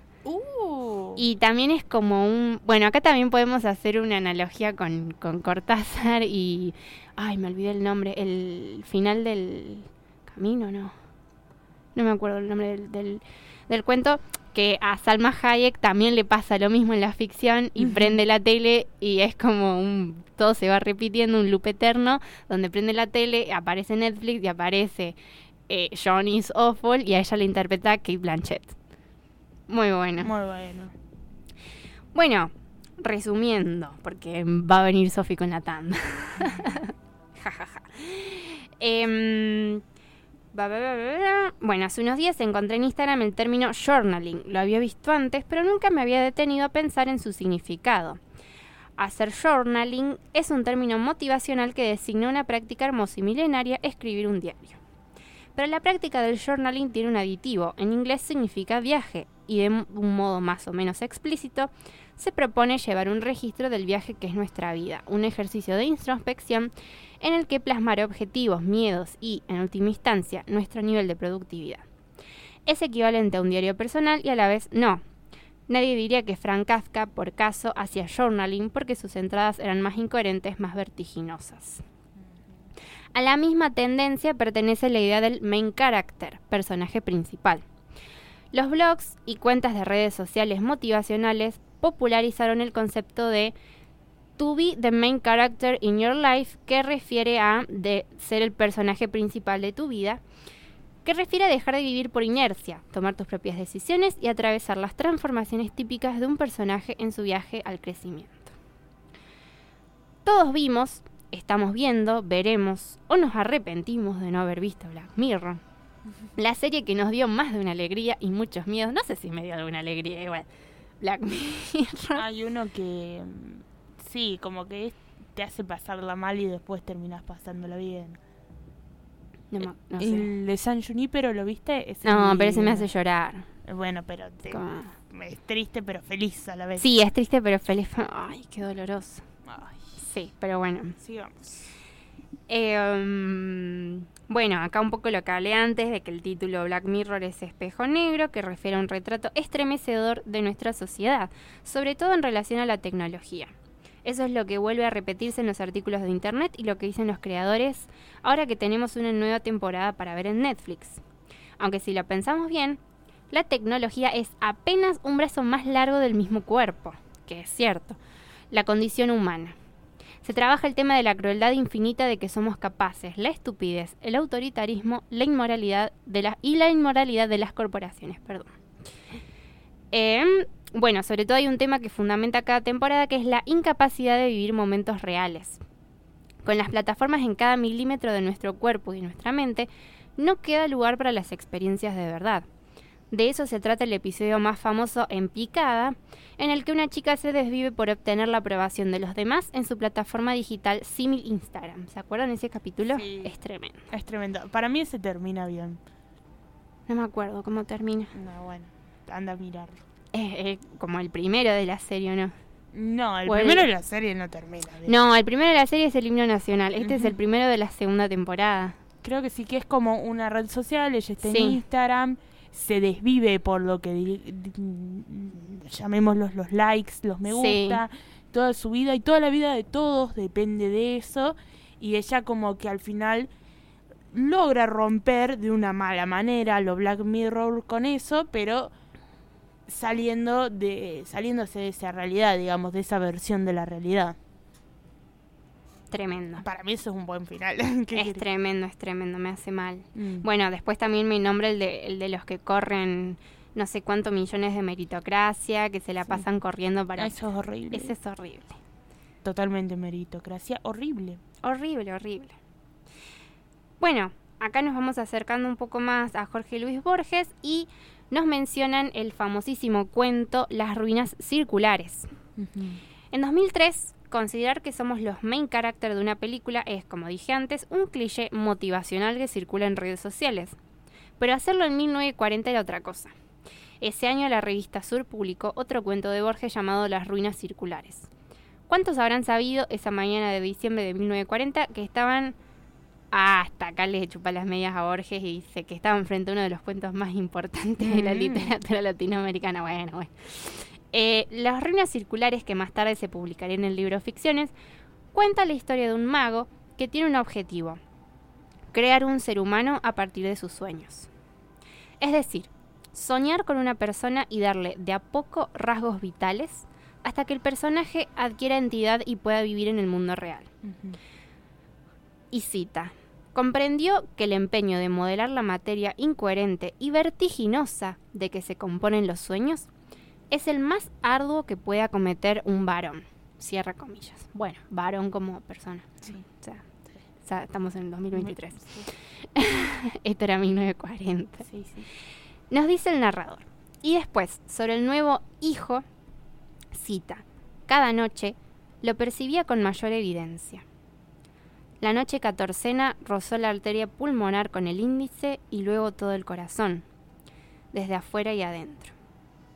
Y también es como un... Bueno, acá también podemos hacer una analogía con Cortázar y... Ay, me olvidé el nombre. El final del camino, ¿no? No me acuerdo el nombre del cuento. Que a Salma Hayek también le pasa lo mismo en la ficción y prende la tele y es como todo se va repitiendo, un loop eterno, donde prende la tele, aparece Netflix y aparece Sean is Awful y a ella le interpreta Cate Blanchett. Muy bueno. Muy bueno. Bueno, resumiendo, porque va a venir Sofi con la tanda. Bueno, hace unos días encontré en Instagram el término journaling. Lo había visto antes, pero nunca me había detenido a pensar en su significado. Hacer journaling es un término motivacional que designa una práctica hermosa y milenaria, escribir un diario. Pero la práctica del journaling tiene un aditivo. En inglés significa viaje y de un modo más o menos explícito, se propone llevar un registro del viaje que es nuestra vida, un ejercicio de introspección en el que plasmar objetivos, miedos y, en última instancia, nuestro nivel de productividad. Es equivalente a un diario personal y a la vez no. Nadie diría que Frank Kafka, por caso, hacía journaling porque sus entradas eran más incoherentes, más vertiginosas. A la misma tendencia pertenece la idea del main character, personaje principal. Los blogs y cuentas de redes sociales motivacionales popularizaron el concepto de to be the main character in your life, que refiere a de ser el personaje principal de tu vida, que refiere a dejar de vivir por inercia, tomar tus propias decisiones y atravesar las transformaciones típicas de un personaje en su viaje al crecimiento. Todos vimos, estamos viendo, veremos o nos arrepentimos de no haber visto Black Mirror. La serie que nos dio más de una alegría y muchos miedos. No sé si me dio alguna alegría igual. Black Mirror. Hay uno que sí, como que te hace pasarla mal y después terminás pasándola bien. No sé. El de San Junípero, ¿lo viste? No, pero ese me hace llorar. Bueno, pero es triste pero feliz a la vez. Sí, es triste pero feliz. Ay, qué doloroso. Ay. Sí, pero bueno. Sigamos. Bueno, acá un poco lo que hablé antes de que el título Black Mirror es Espejo Negro, que refiere a un retrato estremecedor de nuestra sociedad, sobre todo en relación a la tecnología. Eso es lo que vuelve a repetirse en los artículos de internet y lo que dicen los creadores ahora que tenemos una nueva temporada para ver en Netflix. Aunque si lo pensamos bien, la tecnología es apenas un brazo más largo del mismo cuerpo, que es cierto, la condición humana. Se trabaja el tema de la crueldad infinita de que somos capaces, la estupidez, el autoritarismo, la inmoralidad de las corporaciones. Bueno, sobre todo hay un tema que fundamenta cada temporada, que es la incapacidad de vivir momentos reales. Con las plataformas en cada milímetro de nuestro cuerpo y nuestra mente, no queda lugar para las experiencias de verdad. De eso se trata el episodio más famoso en Picada, en el que una chica se desvive por obtener la aprobación de los demás en su plataforma digital símil Instagram. ¿Se acuerdan de ese capítulo? Sí. Es tremendo. Es tremendo. Para mí ese termina bien. No me acuerdo cómo termina. No, bueno, anda a mirarlo. Como el primero de la serie, ¿o no? No, el primero de la serie no termina bien. No, el primero de la serie es el himno nacional. Este es el primero de la segunda temporada. Creo que sí, que es como una red social, ella está en Instagram, se desvive por lo que llamémoslos los likes, los me gusta, toda su vida y toda la vida de todos depende de eso, y ella como que al final logra romper de una mala manera lo Black Mirror con eso, pero saliéndose de esa realidad, digamos, de esa versión de la realidad. Tremendo. Para mí eso es un buen final. Es tremendo, me hace mal. Bueno, después también me nombra el de los que corren no sé cuántos millones de meritocracia, que se la pasan corriendo para... Eso es horrible. Ese es horrible. Totalmente meritocracia, horrible. Horrible. Bueno, acá nos vamos acercando un poco más a Jorge Luis Borges y nos mencionan el famosísimo cuento Las ruinas circulares. En 2003... considerar que somos los main character de una película es, como dije antes, un cliché motivacional que circula en redes sociales. Pero hacerlo en 1940 era otra cosa. Ese año la revista Sur publicó otro cuento de Borges llamado Las ruinas circulares. ¿Cuántos habrán sabido esa mañana de diciembre de 1940 que estaban... hasta acá les chupa las medias a Borges y dice que estaban frente a uno de los cuentos más importantes de la literatura latinoamericana? Bueno. Las ruinas circulares, que más tarde se publicaría en el libro Ficciones, cuenta la historia de un mago que tiene un objetivo: crear un ser humano a partir de sus sueños. Es decir, soñar con una persona y darle de a poco rasgos vitales hasta que el personaje adquiera entidad y pueda vivir en el mundo real. Y cita: comprendió que el empeño de modelar la materia incoherente y vertiginosa de que se componen los sueños es el más arduo que puede acometer un varón. Cierra comillas. Bueno, varón como persona. Sí. O sea, estamos en el 2023. Sí. Esto era 1940. Sí. Nos dice el narrador. Y después, sobre el nuevo hijo, cita: cada noche lo percibía con mayor evidencia. La noche 14ª rozó la arteria pulmonar con el índice y luego todo el corazón, desde afuera y adentro.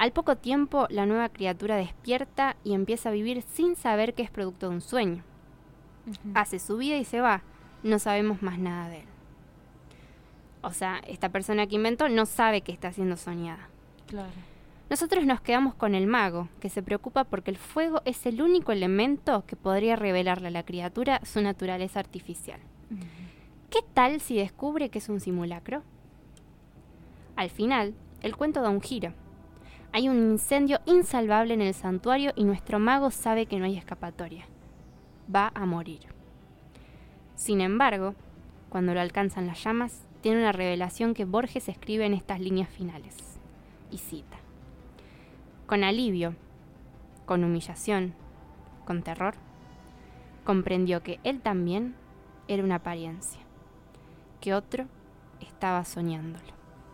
Al poco tiempo, la nueva criatura despierta y empieza a vivir sin saber que es producto de un sueño. Hace su vida y se va. No sabemos más nada de él. O sea, esta persona que inventó no sabe que está siendo soñada. Claro. Nosotros nos quedamos con el mago, que se preocupa porque el fuego es el único elemento que podría revelarle a la criatura su naturaleza artificial. ¿Qué tal si descubre que es un simulacro? Al final, el cuento da un giro. Hay un incendio insalvable en el santuario y nuestro mago sabe que no hay escapatoria. Va a morir. Sin embargo, cuando lo alcanzan las llamas, tiene una revelación que Borges escribe en estas líneas finales. Y cita: con alivio, con humillación, con terror, comprendió que él también era una apariencia, que otro estaba soñándolo.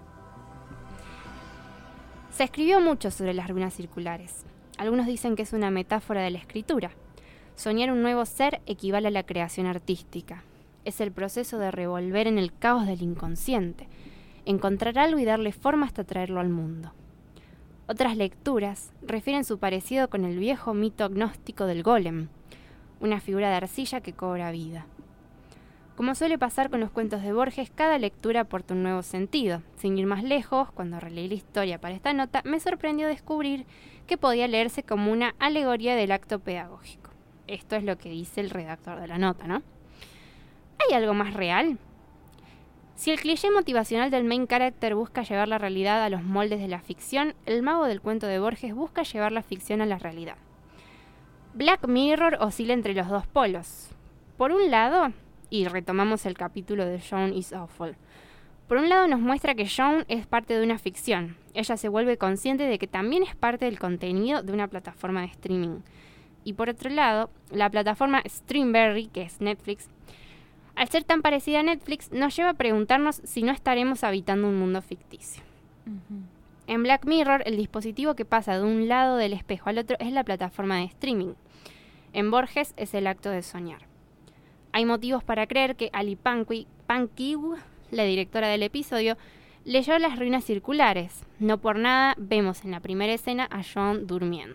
Se escribió mucho sobre las ruinas circulares. Algunos dicen que es una metáfora de la escritura. Soñar un nuevo ser equivale a la creación artística. Es el proceso de revolver en el caos del inconsciente, encontrar algo y darle forma hasta traerlo al mundo. Otras lecturas refieren su parecido con el viejo mito gnóstico del golem, una figura de arcilla que cobra vida. Como suele pasar con los cuentos de Borges, cada lectura aporta un nuevo sentido. Sin ir más lejos, cuando releí la historia para esta nota, me sorprendió descubrir que podía leerse como una alegoría del acto pedagógico. Esto es lo que dice el redactor de la nota, ¿no? ¿Hay algo más real? Si el cliché motivacional del main character busca llevar la realidad a los moldes de la ficción, el mago del cuento de Borges busca llevar la ficción a la realidad. Black Mirror oscila entre los dos polos. Por un lado, y retomamos el capítulo de Joan is Awful, por un lado nos muestra que Joan es parte de una ficción. Ella se vuelve consciente de que también es parte del contenido de una plataforma de streaming. Y por otro lado, la plataforma Streamberry, que es Netflix, al ser tan parecida a Netflix, nos lleva a preguntarnos si no estaremos habitando un mundo ficticio. En Black Mirror, el dispositivo que pasa de un lado del espejo al otro es la plataforma de streaming. En Borges es el acto de soñar. Hay motivos para creer que Ali Pankiw, la directora del episodio, leyó Las ruinas circulares. No por nada vemos en la primera escena a John durmiendo.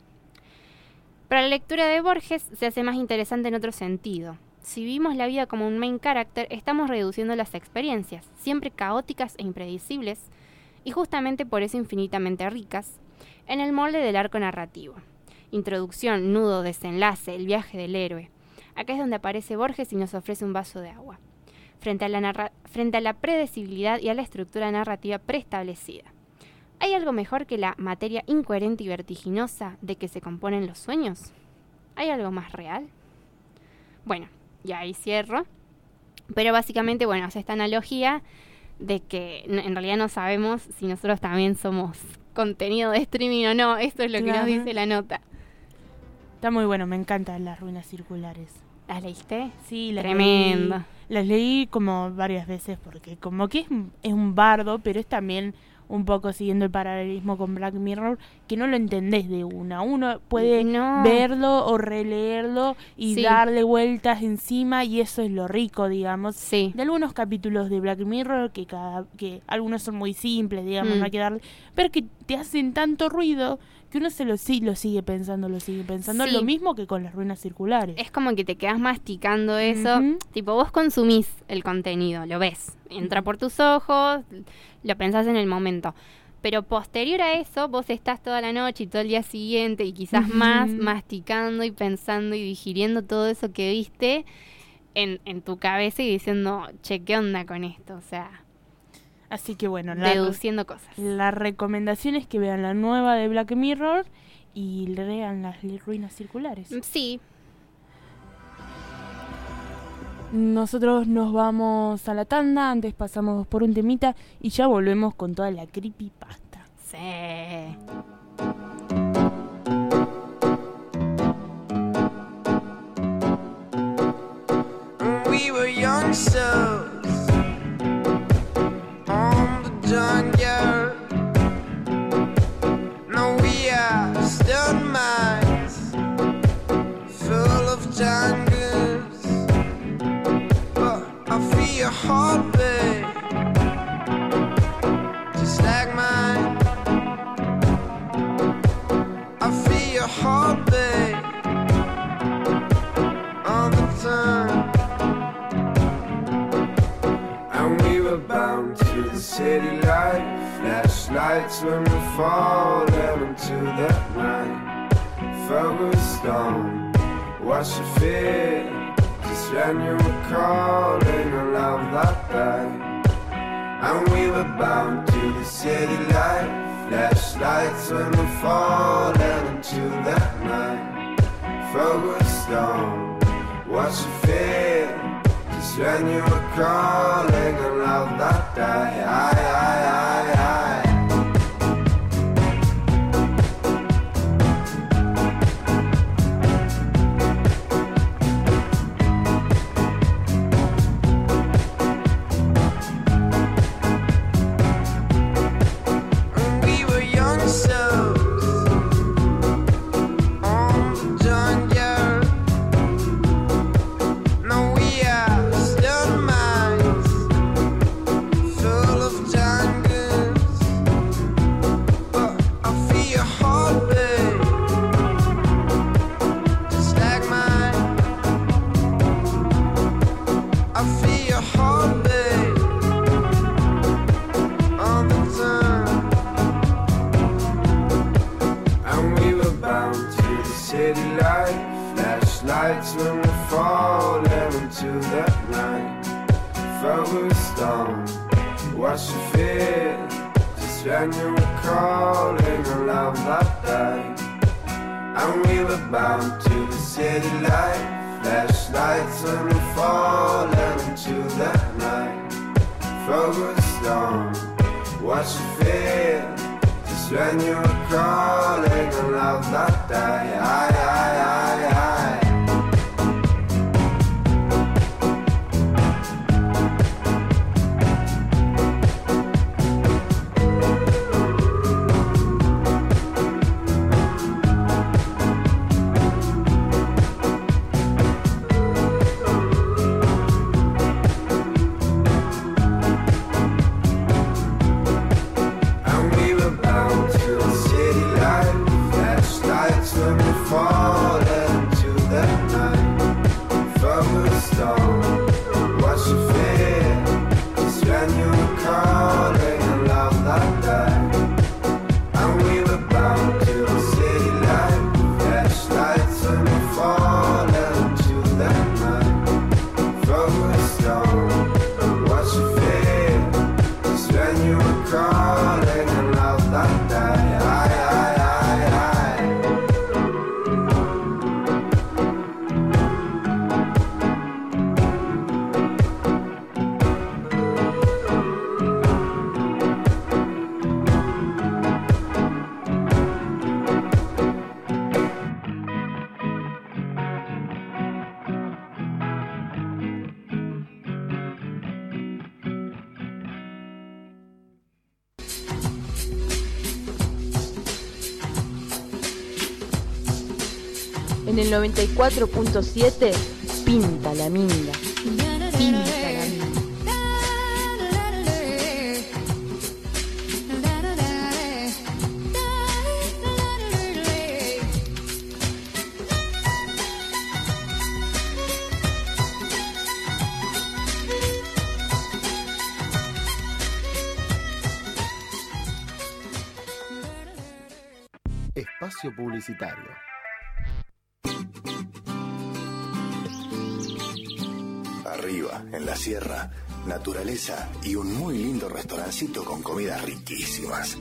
Para la lectura de Borges se hace más interesante en otro sentido. Si vivimos la vida como un main character, estamos reduciendo las experiencias, siempre caóticas e impredecibles, y justamente por eso infinitamente ricas, en el molde del arco narrativo. Introducción, nudo, desenlace, el viaje del héroe. Acá es donde aparece Borges y nos ofrece un vaso de agua, frente a la predecibilidad y a la estructura narrativa preestablecida. ¿Hay algo mejor que la materia incoherente y vertiginosa de que se componen los sueños? ¿Hay algo más real? Bueno, y ahí cierro. Pero básicamente, bueno, hace esta analogía de que en realidad no sabemos si nosotros también somos contenido de streaming o no. Esto es lo que nos dice la nota. Está muy bueno, me encantan las ruinas circulares. ¿Las leíste? Sí, las Tremendo. Las leí como varias veces porque como que es un bardo, pero es también un poco siguiendo el paralelismo con Black Mirror, que no lo entendés de una. Uno puede verlo o releerlo y darle vueltas encima, y eso es lo rico, digamos, de algunos capítulos de Black Mirror, que algunos son muy simples, digamos, no hay que darle, pero que te hacen tanto ruido que uno lo sigue pensando, lo mismo que con las ruinas circulares. Es como que te quedas masticando eso, tipo vos consumís el contenido, lo ves, entra por tus ojos, lo pensás en el momento, pero posterior a eso vos estás toda la noche y todo el día siguiente y quizás más masticando y pensando y digiriendo todo eso que viste en tu cabeza y diciendo, che, ¿qué onda con esto? O sea, así que bueno, deduciendo cosas. La recomendación es que vean la nueva de Black Mirror y lean las ruinas circulares. Sí. Nosotros nos vamos a la tanda, antes pasamos por un temita y ya volvemos con toda la creepypasta. Sí. We were young souls on the junkyard. No, we are stone mines full of jungles. I feel your heartbeat, just like mine. were bound to the city life. Flashlights when we fall down into that night. Focused on what you feel, just when you were calling a love that died. And we were bound to the city life. Flashlights when we fall down into that night. Focused on what you feel, just when you were calling a love that died. Flashlights when we fall into that night. Focused on what you feel, just when you were calling a love that died. And we were bound to the city light. Flashlights when we fall into that night. Focused on what you feel, just when you were calling a love that died. En el 94.7, pinta la minga. Pinta la minga. Espacio publicitario. Arriba, en la sierra, naturaleza y un muy lindo restaurancito con comidas riquísimas.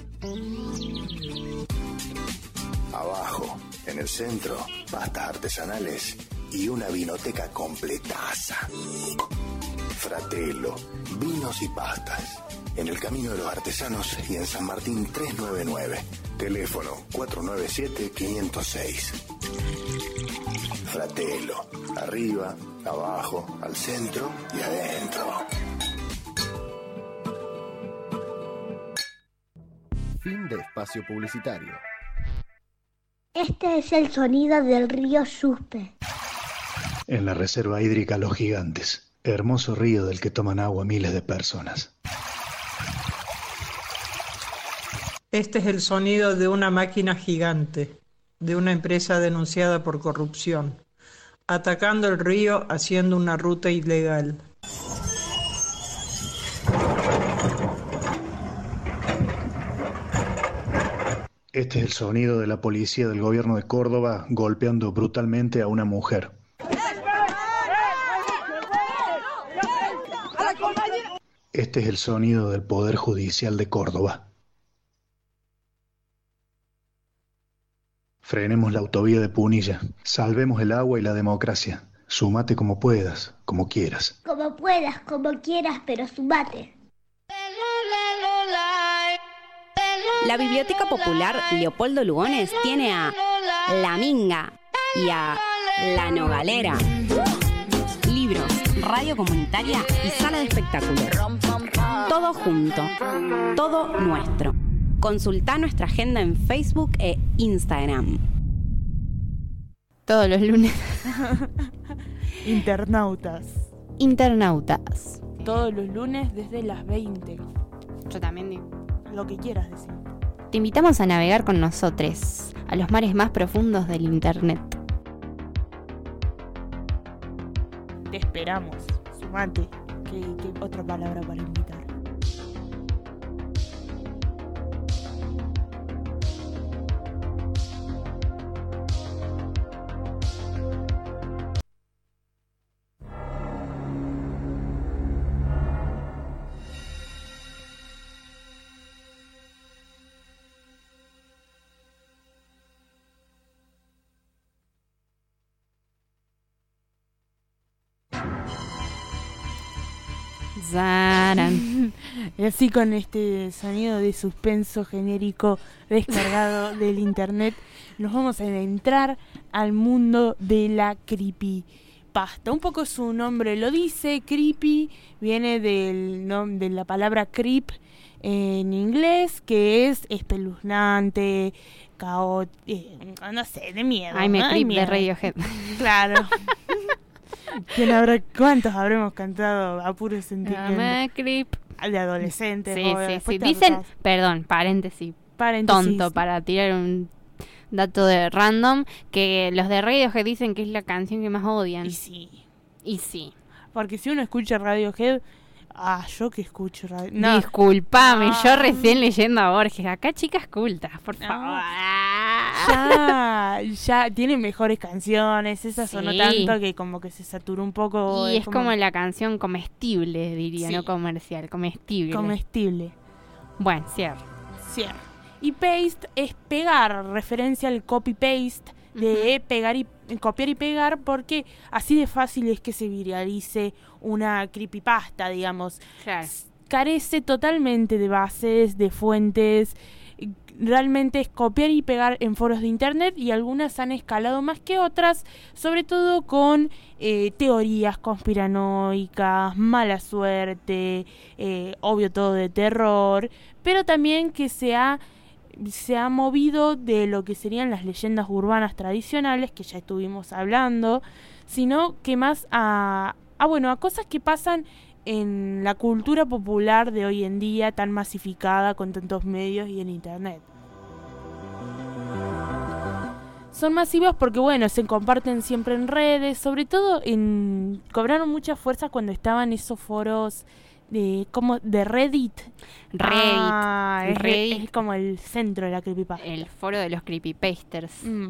Abajo, en el centro, pastas artesanales y una vinoteca completaza. Fratello, vinos y pastas. En el Camino de los Artesanos y en San Martín 399. Teléfono 497-506. Fratello, arriba, abajo, al centro y adentro. Fin de espacio publicitario. Este es el sonido del río Suspe. En la reserva hídrica Los Gigantes, hermoso río del que toman agua miles de personas. Este es el sonido de una máquina gigante, de una empresa denunciada por corrupción, atacando el río haciendo una ruta ilegal. Este es el sonido de la policía del gobierno de Córdoba golpeando brutalmente a una mujer. Este es el sonido del Poder Judicial de Córdoba. Frenemos la autovía de Punilla. Salvemos el agua y la democracia. Sumate como puedas, como quieras. Como puedas, como quieras, pero sumate. La Biblioteca Popular Leopoldo Lugones tiene a La Minga y a La Nogalera. Libros, radio comunitaria y sala de espectáculos. Todo junto, todo nuestro. Consulta nuestra agenda en Facebook e Instagram. Todos los lunes. Internautas. Todos los lunes desde las 20. Yo también digo. Lo que quieras decir. Te invitamos a navegar con nosotros a los mares más profundos del internet. Te esperamos. Sumate. ¿Qué otra palabra para invitar? Zaran. Y así con este sonido de suspenso genérico descargado del internet, nos vamos a adentrar al mundo de la creepypasta. Un poco su nombre lo dice, creepy viene de la palabra creep en inglés, que es espeluznante, caótico, no sé, de miedo. Ay, me creep de Radiohead. Claro. ¿Cuántos habremos cantado a puro sentimiento? Me creep. De adolescentes. Sí. Dicen, perdón, paréntesis, tonto para tirar un dato de random, que los de Radiohead dicen que es la canción que más odian. Y sí. Porque si uno escucha Radiohead, yo que escucho Radiohead. No. Disculpame, yo recién leyendo a Borges. Acá chicas cultas, por favor. Ya tiene mejores canciones. Esa sonó tanto que como que se saturó un poco. Y es como la canción comestible, diría, no comercial, comestible. Bueno, cierro. Y paste es pegar, referencia al copy-paste, de pegar y copiar y pegar, porque así de fácil es que se viralice una creepypasta, digamos. Claro. Carece totalmente de bases, de fuentes. Realmente es copiar y pegar en foros de internet, y algunas han escalado más que otras, sobre todo con teorías conspiranoicas, mala suerte, obvio todo de terror, pero también que se ha movido de lo que serían las leyendas urbanas tradicionales, que ya estuvimos hablando, sino que más a cosas que pasan en la cultura popular de hoy en día, tan masificada con tantos medios y en internet. Son masivos porque, se comparten siempre en redes, sobre todo cobraron mucha fuerza cuando estaban esos foros de Reddit. Reddit es como el centro de la creepypasta. El foro de los creepypasters.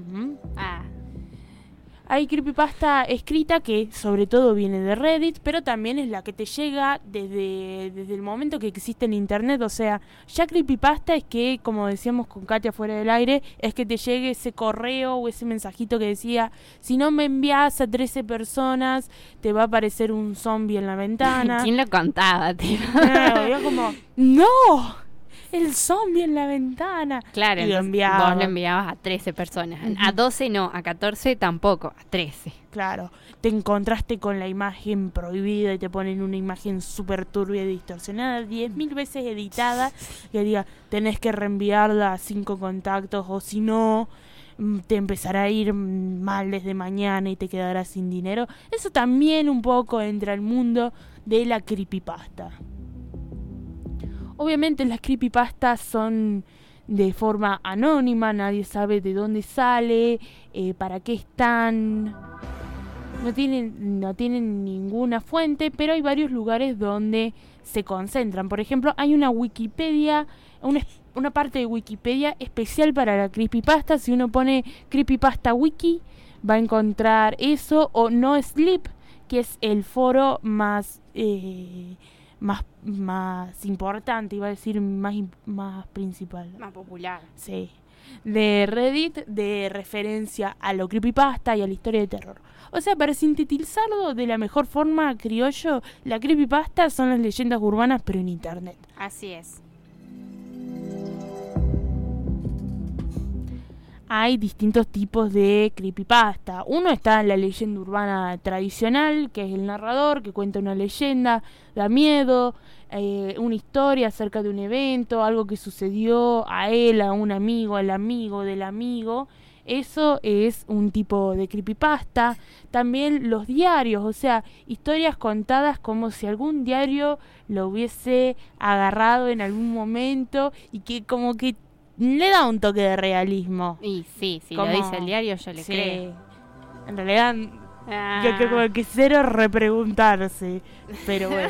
Hay creepypasta escrita que sobre todo viene de Reddit, pero también es la que te llega desde el momento que existe en internet. O sea, ya creepypasta es que, como decíamos con Katia fuera del aire, es que te llegue ese correo o ese mensajito que decía: si no me envías a 13 personas, te va a aparecer un zombie en la ventana. ¿Quién lo contaba, tío? Yo como, ¡no! El zombie en la ventana. Claro, y vos lo enviabas a 13 personas. A 12 no, a 14 tampoco, a 13. Claro, te encontraste con la imagen prohibida y te ponen una imagen súper turbia y distorsionada, 10.000 veces editada, que diga, tenés que reenviarla a 5 contactos, o si no, te empezará a ir mal desde mañana y te quedarás sin dinero. Eso también un poco entra al mundo de la creepypasta. Obviamente las creepypastas son de forma anónima, nadie sabe de dónde sale, para qué están, no tienen ninguna fuente, pero hay varios lugares donde se concentran. Por ejemplo, hay una Wikipedia, una parte de Wikipedia especial para la creepypasta. Si uno pone creepypasta wiki, va a encontrar eso, o No Sleep, que es el foro más importante, iba a decir más principal. Más popular. Sí. De Reddit, de referencia a lo creepypasta y a la historia de terror. O sea, para sintetizarlo de la mejor forma, criollo, la creepypasta son las leyendas urbanas, pero en internet. Así es. Hay distintos tipos de creepypasta. Uno está en la leyenda urbana tradicional, que es el narrador que cuenta una leyenda, da miedo, una historia acerca de un evento, algo que sucedió a él, a un amigo, al amigo del amigo. Eso es un tipo de creepypasta. También los diarios, o sea, historias contadas como si algún diario lo hubiese agarrado en algún momento y que como que le da un toque de realismo. Y sí, si como, lo dice el diario yo le sí, creo. En realidad que como que cero repreguntarse, pero bueno.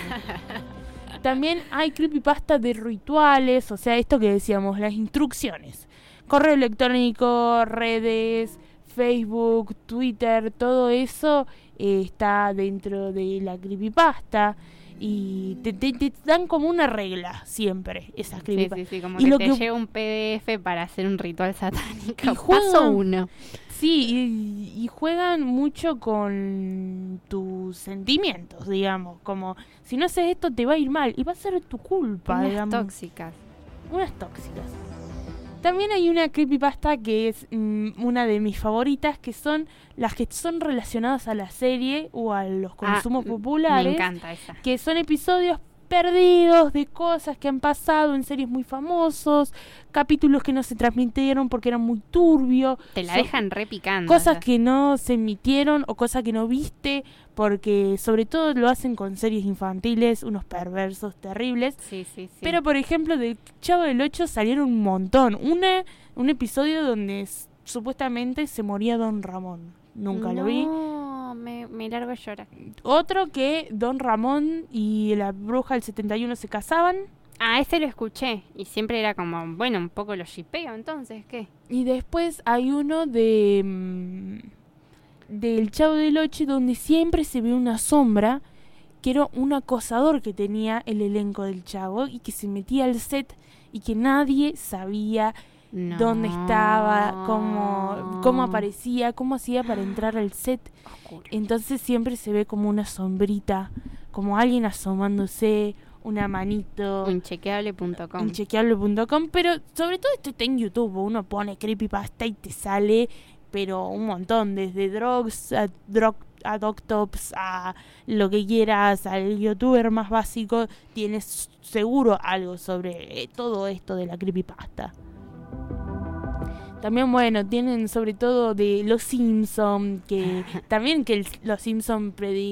También hay creepypasta de rituales, o sea, esto que decíamos, las instrucciones. Correo electrónico, redes, Facebook, Twitter, todo eso está dentro de la creepypasta. Y te dan como una regla siempre esas creepypastas. Sí, como y que lo te que llega un PDF para hacer un ritual satánico. Y juegan, Paso 1. Sí, y juegan mucho con tus sentimientos, digamos. Como, si no haces esto te va a ir mal. Y va a ser tu culpa, Unas digamos. tóxicas. Unas tóxicas. También hay una creepypasta que es una de mis favoritas, que son las que son relacionadas a la serie o a los consumos populares. Me encanta esa. Que son episodios perdidos de cosas que han pasado en series muy famosos, capítulos que no se transmitieron porque eran muy turbios. Te la dejan repicando. Cosas que no se emitieron o cosas que no viste, porque sobre todo lo hacen con series infantiles, unos perversos terribles. Sí. Pero por ejemplo del Chavo del 8 salieron un montón. Un episodio donde supuestamente se moría Don Ramón. Nunca lo vi. No, me largo a llorar. Otro que Don Ramón y la bruja del 71 se casaban. Ese lo escuché. Y siempre era como, bueno, un poco lo shipeo, entonces, ¿qué? Y después hay uno del Chavo del 8 donde siempre se ve una sombra, que era un acosador que tenía el elenco del Chavo y que se metía al set y que nadie sabía dónde estaba, cómo aparecía, cómo hacía para entrar al set. Oscuro. Entonces siempre se ve como una sombrita, como alguien asomándose, una manito. Inchequeable.com. Pero sobre todo esto está en YouTube. Uno pone creepypasta y te sale, pero un montón, desde drugs a doctops, a lo que quieras, al youtuber más básico, tienes seguro algo sobre todo esto de la creepypasta. También, bueno, tienen sobre todo de Los Simpson, que también que Los Simpson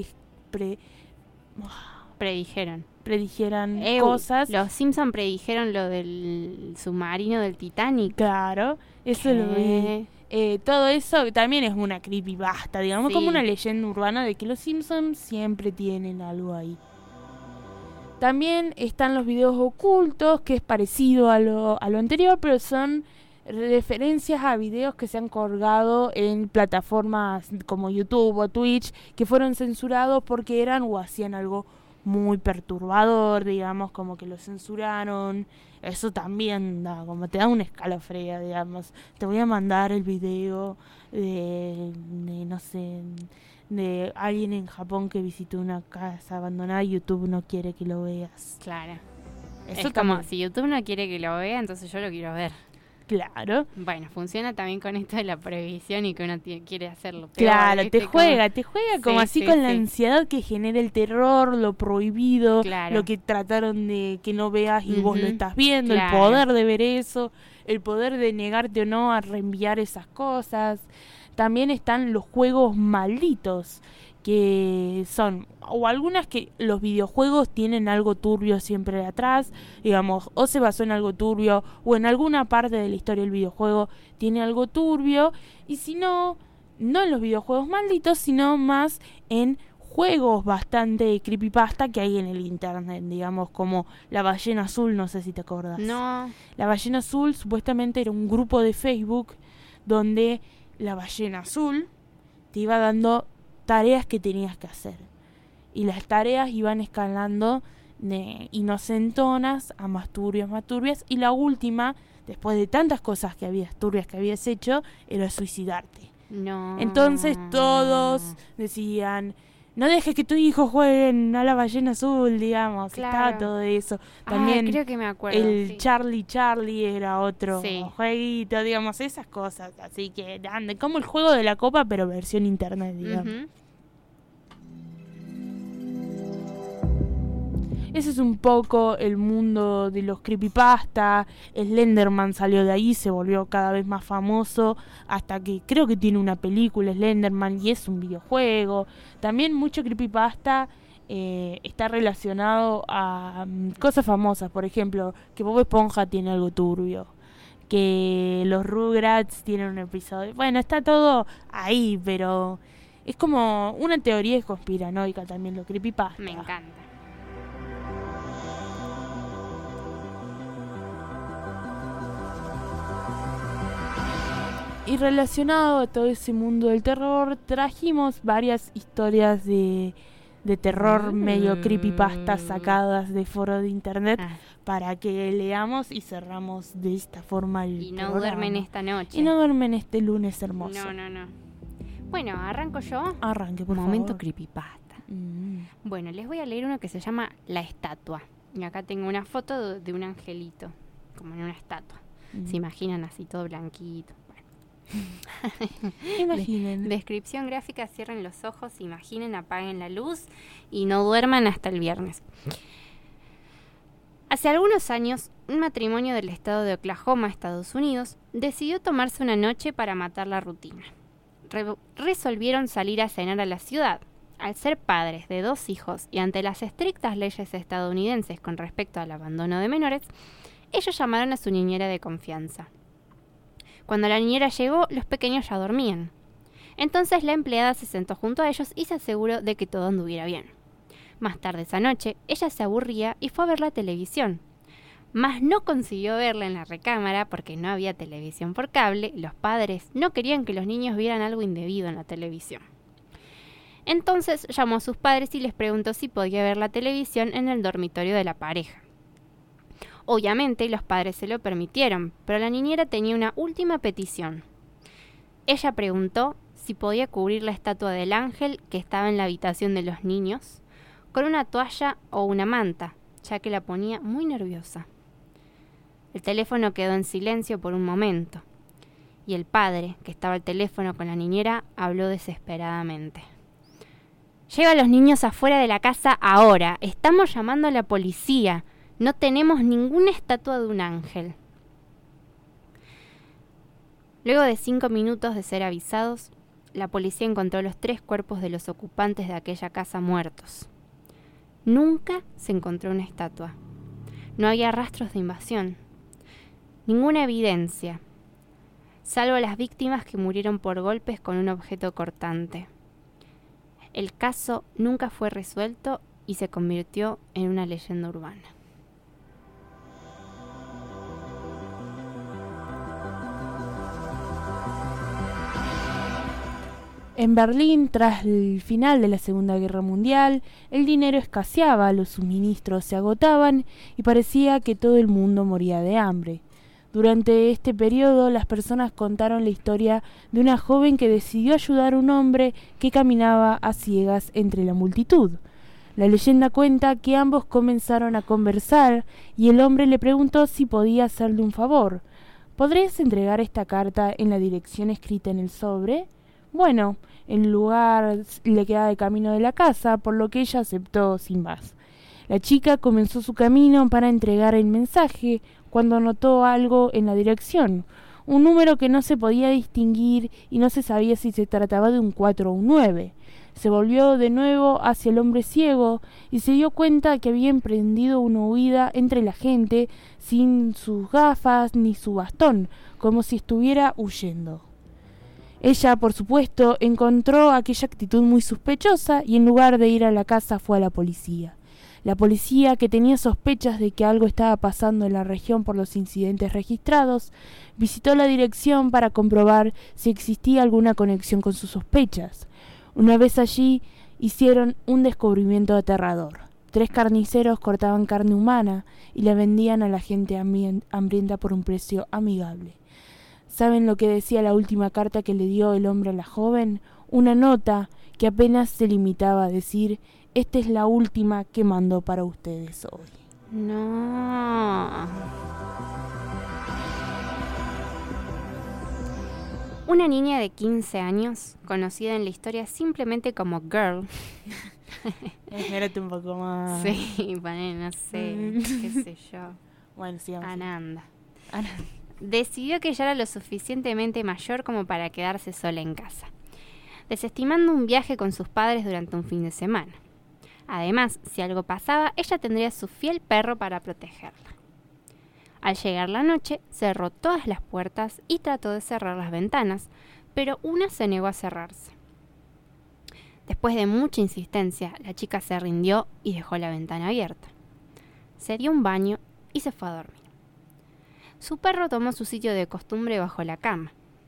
predijeron cosas. Los Simpson predijeron lo del submarino del Titanic. Claro, eso lo vi. Todo eso también es una creepypasta, digamos, Sí. como una leyenda urbana de que los Simpsons siempre tienen algo ahí. También están los videos ocultos, que es parecido a lo anterior, pero son referencias a videos que se han colgado en plataformas como YouTube o Twitch, que fueron censurados porque eran o hacían algo muy perturbador, digamos, como que lo censuraron. Eso también como te da un escalofrío, digamos. Te voy a mandar el video de no sé, de alguien en Japón que visitó una casa abandonada y YouTube no quiere que lo veas. Claro. Eso es como, también. si YouTube no quiere que lo vea, entonces yo lo quiero ver. Claro. Bueno, funciona también con esto de la prohibición y que uno quiere hacerlo. Claro, ¿viste? te juega como Sí, así sí, con la sí. ansiedad que genera el terror, lo prohibido, Claro. lo que trataron de que no veas y vos lo Ujú, estás viendo, claro. el poder de ver eso, el poder de negarte o no a reenviar esas cosas. También están los juegos malditos, que son, o algunas que los videojuegos tienen algo turbio siempre atrás, digamos, o se basó en algo turbio, o en alguna parte de la historia del videojuego tiene algo turbio, y si no en los videojuegos malditos, sino más en juegos bastante creepypasta que hay en el internet, digamos, como La Ballena Azul, no sé si te acordás. No. La Ballena Azul supuestamente era un grupo de Facebook donde la ballena azul te iba dando tareas que tenías que hacer. Y las tareas iban escalando de inocentonas a más turbias, y la última, después de tantas cosas turbias que habías hecho, era suicidarte. No. Entonces todos decían, no dejes que tu hijo jueguen a la ballena azul, digamos. Claro. Estaba todo eso. También creo que me acuerdo, el sí. Charlie era otro jueguito, digamos, esas cosas. Así que ande, como el juego de la copa, pero versión internet, digamos. Ujú. Ese es un poco el mundo de los creepypasta. Slenderman salió de ahí, se volvió cada vez más famoso, hasta que creo que tiene una película Slenderman y es un videojuego. También mucho creepypasta está relacionado a cosas famosas, por ejemplo, que Bob Esponja tiene algo turbio, que los Rugrats tienen un episodio. Bueno, está todo ahí, pero es como una teoría conspiranoica también lo creepypasta. Me encanta. Y relacionado a todo ese mundo del terror, trajimos varias historias de terror medio creepypasta sacadas de foros de internet para que leamos y cerramos de esta forma el Y no programa. duermen esta noche. Y no duermen este lunes hermoso. No. Bueno, ¿arranco yo? Arranque, por Momento favor. creepypasta. Bueno, les voy a leer uno que se llama La Estatua. Y acá tengo una foto de un angelito, como en una estatua. ¿Se imaginan así, todo blanquito? Imaginen. Descripción gráfica: cierren los ojos, imaginen, apaguen la luz y no duerman hasta el viernes. Hace algunos años, un matrimonio del estado de Oklahoma, Estados Unidos, decidió tomarse una noche para matar la rutina. Resolvieron salir a cenar a la ciudad. Al ser padres de 2 hijos y ante las estrictas leyes estadounidenses con respecto al abandono de menores, ellos llamaron a su niñera de confianza. Cuando la niñera llegó, los pequeños ya dormían. Entonces la empleada se sentó junto a ellos y se aseguró de que todo anduviera bien. Más tarde esa noche, ella se aburría y fue a ver la televisión. Mas no consiguió verla en la recámara porque no había televisión por cable. Los padres no querían que los niños vieran algo indebido en la televisión. Entonces llamó a sus padres y les preguntó si podía ver la televisión en el dormitorio de la pareja. Obviamente los padres se lo permitieron, pero la niñera tenía una última petición. Ella preguntó si podía cubrir la estatua del ángel que estaba en la habitación de los niños con una toalla o una manta, ya que la ponía muy nerviosa. El teléfono quedó en silencio por un momento, y el padre, que estaba al teléfono con la niñera, habló desesperadamente. «Lleva a los niños afuera de la casa ahora. Estamos llamando a la policía. No tenemos ninguna estatua de un ángel». Luego de 5 minutos de ser avisados, la policía encontró los 3 cuerpos de los ocupantes de aquella casa muertos. Nunca se encontró una estatua. No había rastros de invasión. Ninguna evidencia, salvo las víctimas que murieron por golpes con un objeto cortante. El caso nunca fue resuelto y se convirtió en una leyenda urbana. En Berlín, tras el final de la Segunda Guerra Mundial, el dinero escaseaba, los suministros se agotaban y parecía que todo el mundo moría de hambre. Durante este periodo, las personas contaron la historia de una joven que decidió ayudar a un hombre que caminaba a ciegas entre la multitud. La leyenda cuenta que ambos comenzaron a conversar y el hombre le preguntó si podía hacerle un favor. ¿Podrías entregar esta carta en la dirección escrita en el sobre? Bueno, el lugar le quedaba de camino de la casa, por lo que ella aceptó sin más. La chica comenzó su camino para entregar el mensaje cuando notó algo en la dirección, un número que no se podía distinguir y no se sabía si se trataba de un 4 o un 9. Se volvió de nuevo hacia el hombre ciego y se dio cuenta que había emprendido una huida entre la gente sin sus gafas ni su bastón, como si estuviera huyendo. Ella, por supuesto, encontró aquella actitud muy sospechosa y en lugar de ir a la casa fue a la policía. La policía, que tenía sospechas de que algo estaba pasando en la región por los incidentes registrados, visitó la dirección para comprobar si existía alguna conexión con sus sospechas. Una vez allí, hicieron un descubrimiento aterrador. 3 carniceros cortaban carne humana y la vendían a la gente hambrienta por un precio amigable. ¿Saben lo que decía la última carta que le dio el hombre a la joven? Una nota que apenas se limitaba a decir: esta es la última que mandó para ustedes hoy. No. Una niña de 15 años, conocida en la historia simplemente como Girl. Espérate un poco más. Sí, bueno, no sé, qué sé yo. Bueno, sigamos. Ananda. Decidió que ya era lo suficientemente mayor como para quedarse sola en casa, desestimando un viaje con sus padres durante un fin de semana. Además, si algo pasaba, ella tendría su fiel perro para protegerla. Al llegar la noche, cerró todas las puertas y trató de cerrar las ventanas, pero una se negó a cerrarse. Después de mucha insistencia, la chica se rindió y dejó la ventana abierta. Se dio un baño y se fue a dormir. Su perro tomó su sitio de costumbre bajo la cama.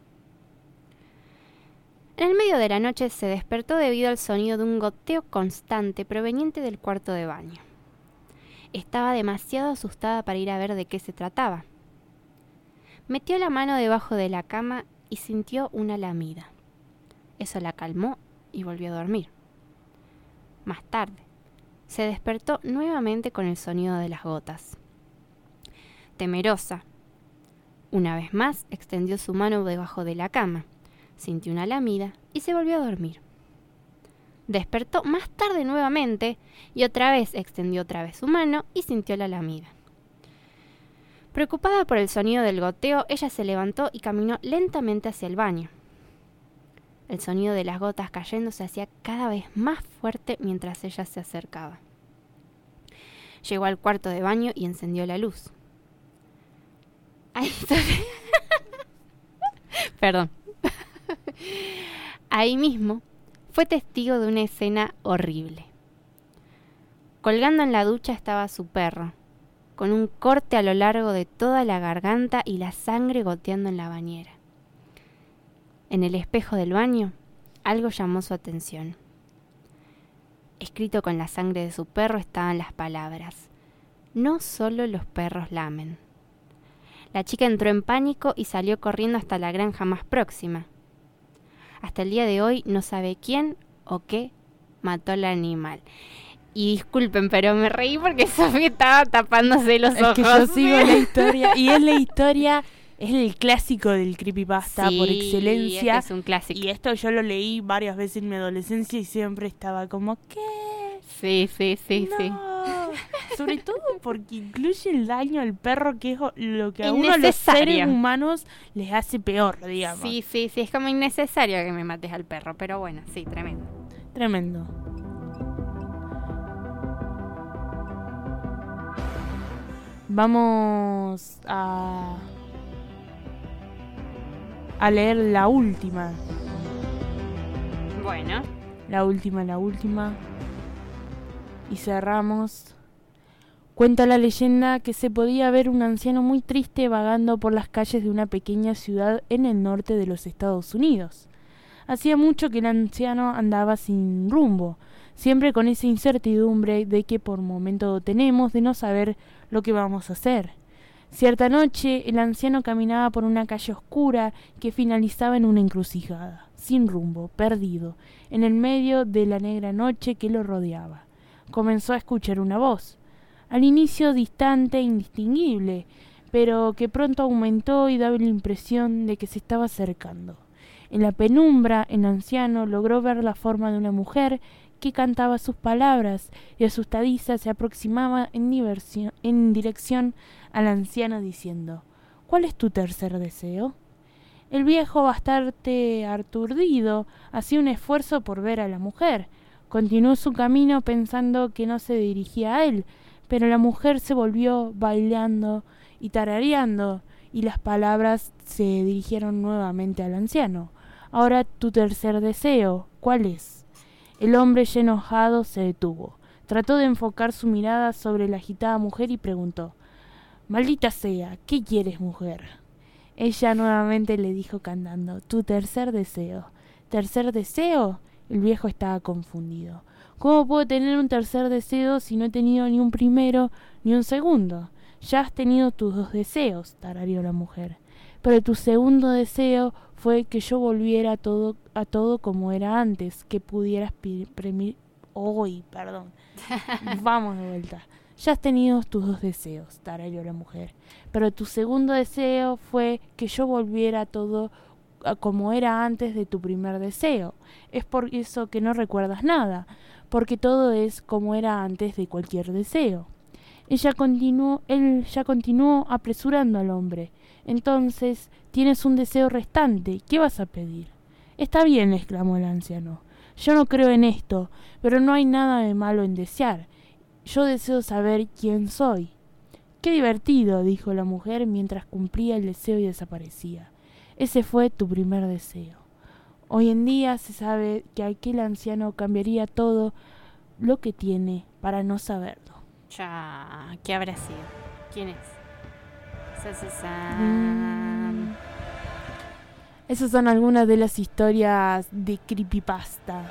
En el medio de la noche se despertó debido al sonido de un goteo constante proveniente del cuarto de baño. Estaba demasiado asustada para ir a ver de qué se trataba. Metió la mano debajo de la cama y sintió una lamida. Eso la calmó y volvió a dormir. Más tarde, se despertó nuevamente con el sonido de las gotas. Temerosa, una vez más extendió su mano debajo de la cama, sintió una lamida y se volvió a dormir. Despertó más tarde nuevamente y otra vez extendió otra vez su mano y sintió la lamida. Preocupada por el sonido del goteo, ella se levantó y caminó lentamente hacia el baño. El sonido de las gotas cayendo se hacía cada vez más fuerte mientras ella se acercaba. Llegó al cuarto de baño y encendió la luz. Perdón. Ahí mismo fue testigo de una escena horrible. Colgando en la ducha estaba su perro, con un corte a lo largo de toda la garganta y la sangre goteando en la bañera. En el espejo del baño, algo llamó su atención. Escrito con la sangre de su perro estaban las palabras: no solo los perros lamen. La chica entró en pánico y salió corriendo hasta la granja más próxima. Hasta el día de hoy no sabe quién o qué mató al animal. Y disculpen, pero me reí porque Sofía estaba tapándose los ojos. Es que yo sigo la historia y es la historia, es el clásico del creepypasta por excelencia. Es un clásico. Y esto yo lo leí varias veces en mi adolescencia y siempre estaba como, ¿qué? Sí. Sobre todo porque incluye el daño al perro, que es lo que a uno los seres humanos les hace peor, digamos. Sí, es como innecesario que me mates al perro, pero bueno, sí, tremendo. Tremendo. Vamos a leer la última. Bueno. La última. Y cerramos. Cuenta la leyenda que se podía ver un anciano muy triste vagando por las calles de una pequeña ciudad en el norte de los Estados Unidos. Hacía mucho que el anciano andaba sin rumbo, siempre con esa incertidumbre de que por momento tenemos de no saber lo que vamos a hacer. Cierta noche, el anciano caminaba por una calle oscura que finalizaba en una encrucijada, sin rumbo, perdido, en el medio de la negra noche que lo rodeaba. Comenzó a escuchar una voz, al inicio distante e indistinguible, pero que pronto aumentó y daba la impresión de que se estaba acercando. En la penumbra, el anciano logró ver la forma de una mujer que cantaba sus palabras y asustadiza se aproximaba en dirección al anciano diciendo: ¿cuál es tu tercer deseo? El viejo, bastante aturdido, hacía un esfuerzo por ver a la mujer. Continuó su camino pensando que no se dirigía a él, pero la mujer se volvió bailando y tarareando, y las palabras se dirigieron nuevamente al anciano. Ahora tu tercer deseo, ¿cuál es? El hombre ya enojado se detuvo. Trató de enfocar su mirada sobre la agitada mujer y preguntó: «Maldita sea, ¿qué quieres, mujer?». Ella nuevamente le dijo cantando: «Tu tercer deseo». ¿Tercer deseo? El viejo estaba confundido. ¿Cómo puedo tener un tercer deseo si no he tenido ni un primero ni un segundo? Ya has tenido tus 2 deseos, tarareó la mujer. Pero tu segundo deseo fue que yo volviera a todo como era antes, que pudieras perdón. Vamos de vuelta. Ya has tenido tus 2 deseos, tarareó la mujer. Pero tu segundo deseo fue que yo volviera a todo como era antes de tu primer deseo. Es por eso que no recuerdas nada, porque todo es como era antes de cualquier deseo. Él ya continuó apresurando al hombre. Entonces, tienes un deseo restante. ¿Qué vas a pedir? Está bien, exclamó el anciano. Yo no creo en esto, pero no hay nada de malo en desear. Yo deseo saber quién soy. Qué divertido, dijo la mujer mientras cumplía el deseo y desaparecía. Ese fue tu primer deseo. Hoy en día se sabe que aquel anciano cambiaría todo lo que tiene para no saberlo. Ya, ¿qué habrá sido? ¿Quién es? Esas son algunas de las historias de creepypasta.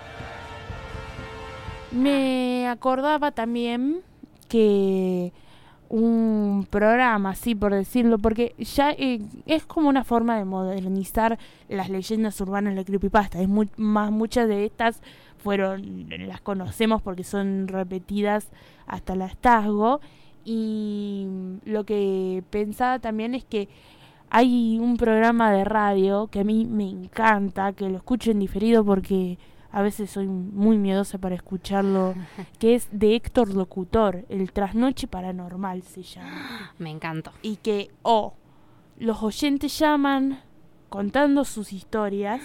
Me acordaba también que un programa, así por decirlo, porque ya es como una forma de modernizar las leyendas urbanas de creepypasta. Muchas de estas las conocemos porque son repetidas hasta el hartazgo, y lo que pensaba también es que hay un programa de radio que a mí me encanta, que lo escucho en diferido porque a veces soy muy miedosa para escucharlo, que es de Héctor Locutor, El Trasnoche Paranormal se llama. Me encantó. Y que los oyentes llaman contando sus historias,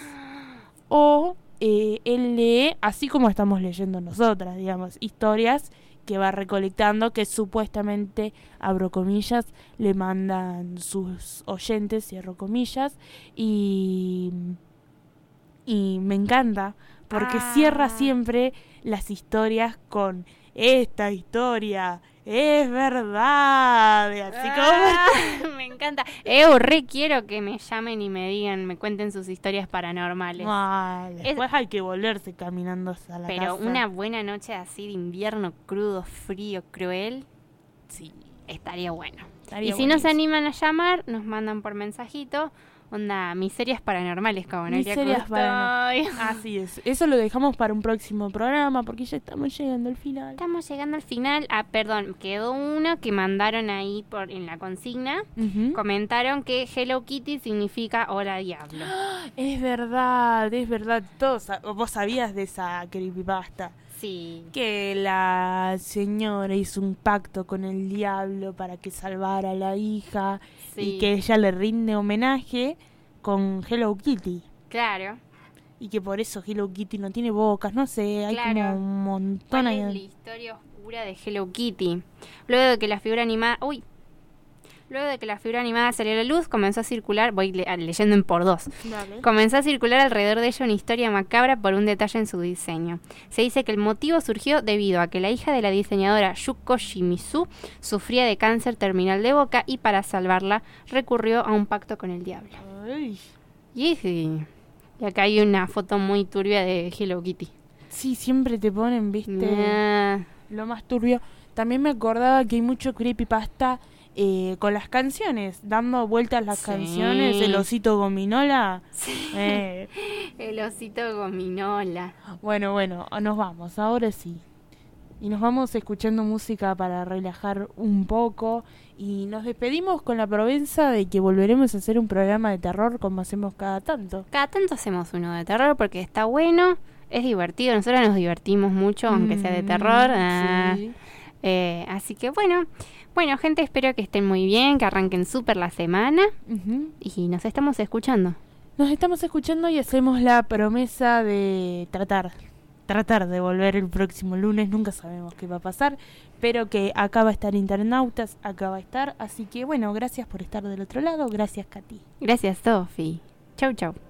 o él lee, así como estamos leyendo nosotras, digamos, historias que va recolectando, que supuestamente, abro comillas, le mandan sus oyentes, cierro comillas, y me encanta, porque cierra siempre las historias con: esta historia es verdad, así como... Me encanta. Re quiero que me llamen y me digan, me cuenten sus historias paranormales. Después hay que volverse caminando hasta la casa. Pero una buena noche así de invierno crudo, frío, cruel, sí, estaría bueno. Estaría y si no se animan a llamar, nos mandan por mensajito: onda, miserias paranormales, como miserias paranormales. Así es. Eso lo dejamos para un próximo programa porque ya estamos llegando al final. Estamos llegando al final. Perdón, quedó uno que mandaron ahí en la consigna. Comentaron que Hello Kitty significa hola diablo. Es verdad, es verdad. Vos sabías de esa creepypasta. Sí. Que la señora hizo un pacto con el diablo para que salvara a la hija, sí, y que ella le rinde homenaje con Hello Kitty. Claro. Y que por eso Hello Kitty no tiene bocas, no sé, hay como un montón. ¿Cuál es la historia oscura de Hello Kitty? Luego de que la figura animada... salió a la luz, comenzó a circular, voy leyendo en por dos. Dale. Comenzó a circular alrededor de ella una historia macabra por un detalle en su diseño. Se dice que el motivo surgió debido a que la hija de la diseñadora Yuko Shimizu sufría de cáncer terminal de boca y para salvarla recurrió a un pacto con el diablo. Ay. Y acá hay una foto muy turbia de Hello Kitty. Sí, siempre te ponen, viste, lo más turbio. También me acordaba que hay mucho creepypasta con las canciones, dando vueltas las canciones, el osito gominola. Sí. El osito gominola. Bueno, nos vamos, ahora sí. Y nos vamos escuchando música para relajar un poco. Y nos despedimos con la promesa de que volveremos a hacer un programa de terror como hacemos cada tanto. Cada tanto hacemos uno de terror porque está bueno, es divertido. Nosotros nos divertimos mucho, aunque sea de terror. Sí. Así que bueno, gente, espero que estén muy bien, que arranquen súper la semana. Y nos estamos escuchando. Nos estamos escuchando y hacemos la promesa de tratar de volver el próximo lunes. Nunca sabemos qué va a pasar, pero que acá va a estar Internautas, acá va a estar. Así que bueno, gracias por estar del otro lado. Gracias, Katy. Gracias, Sofi. Chau.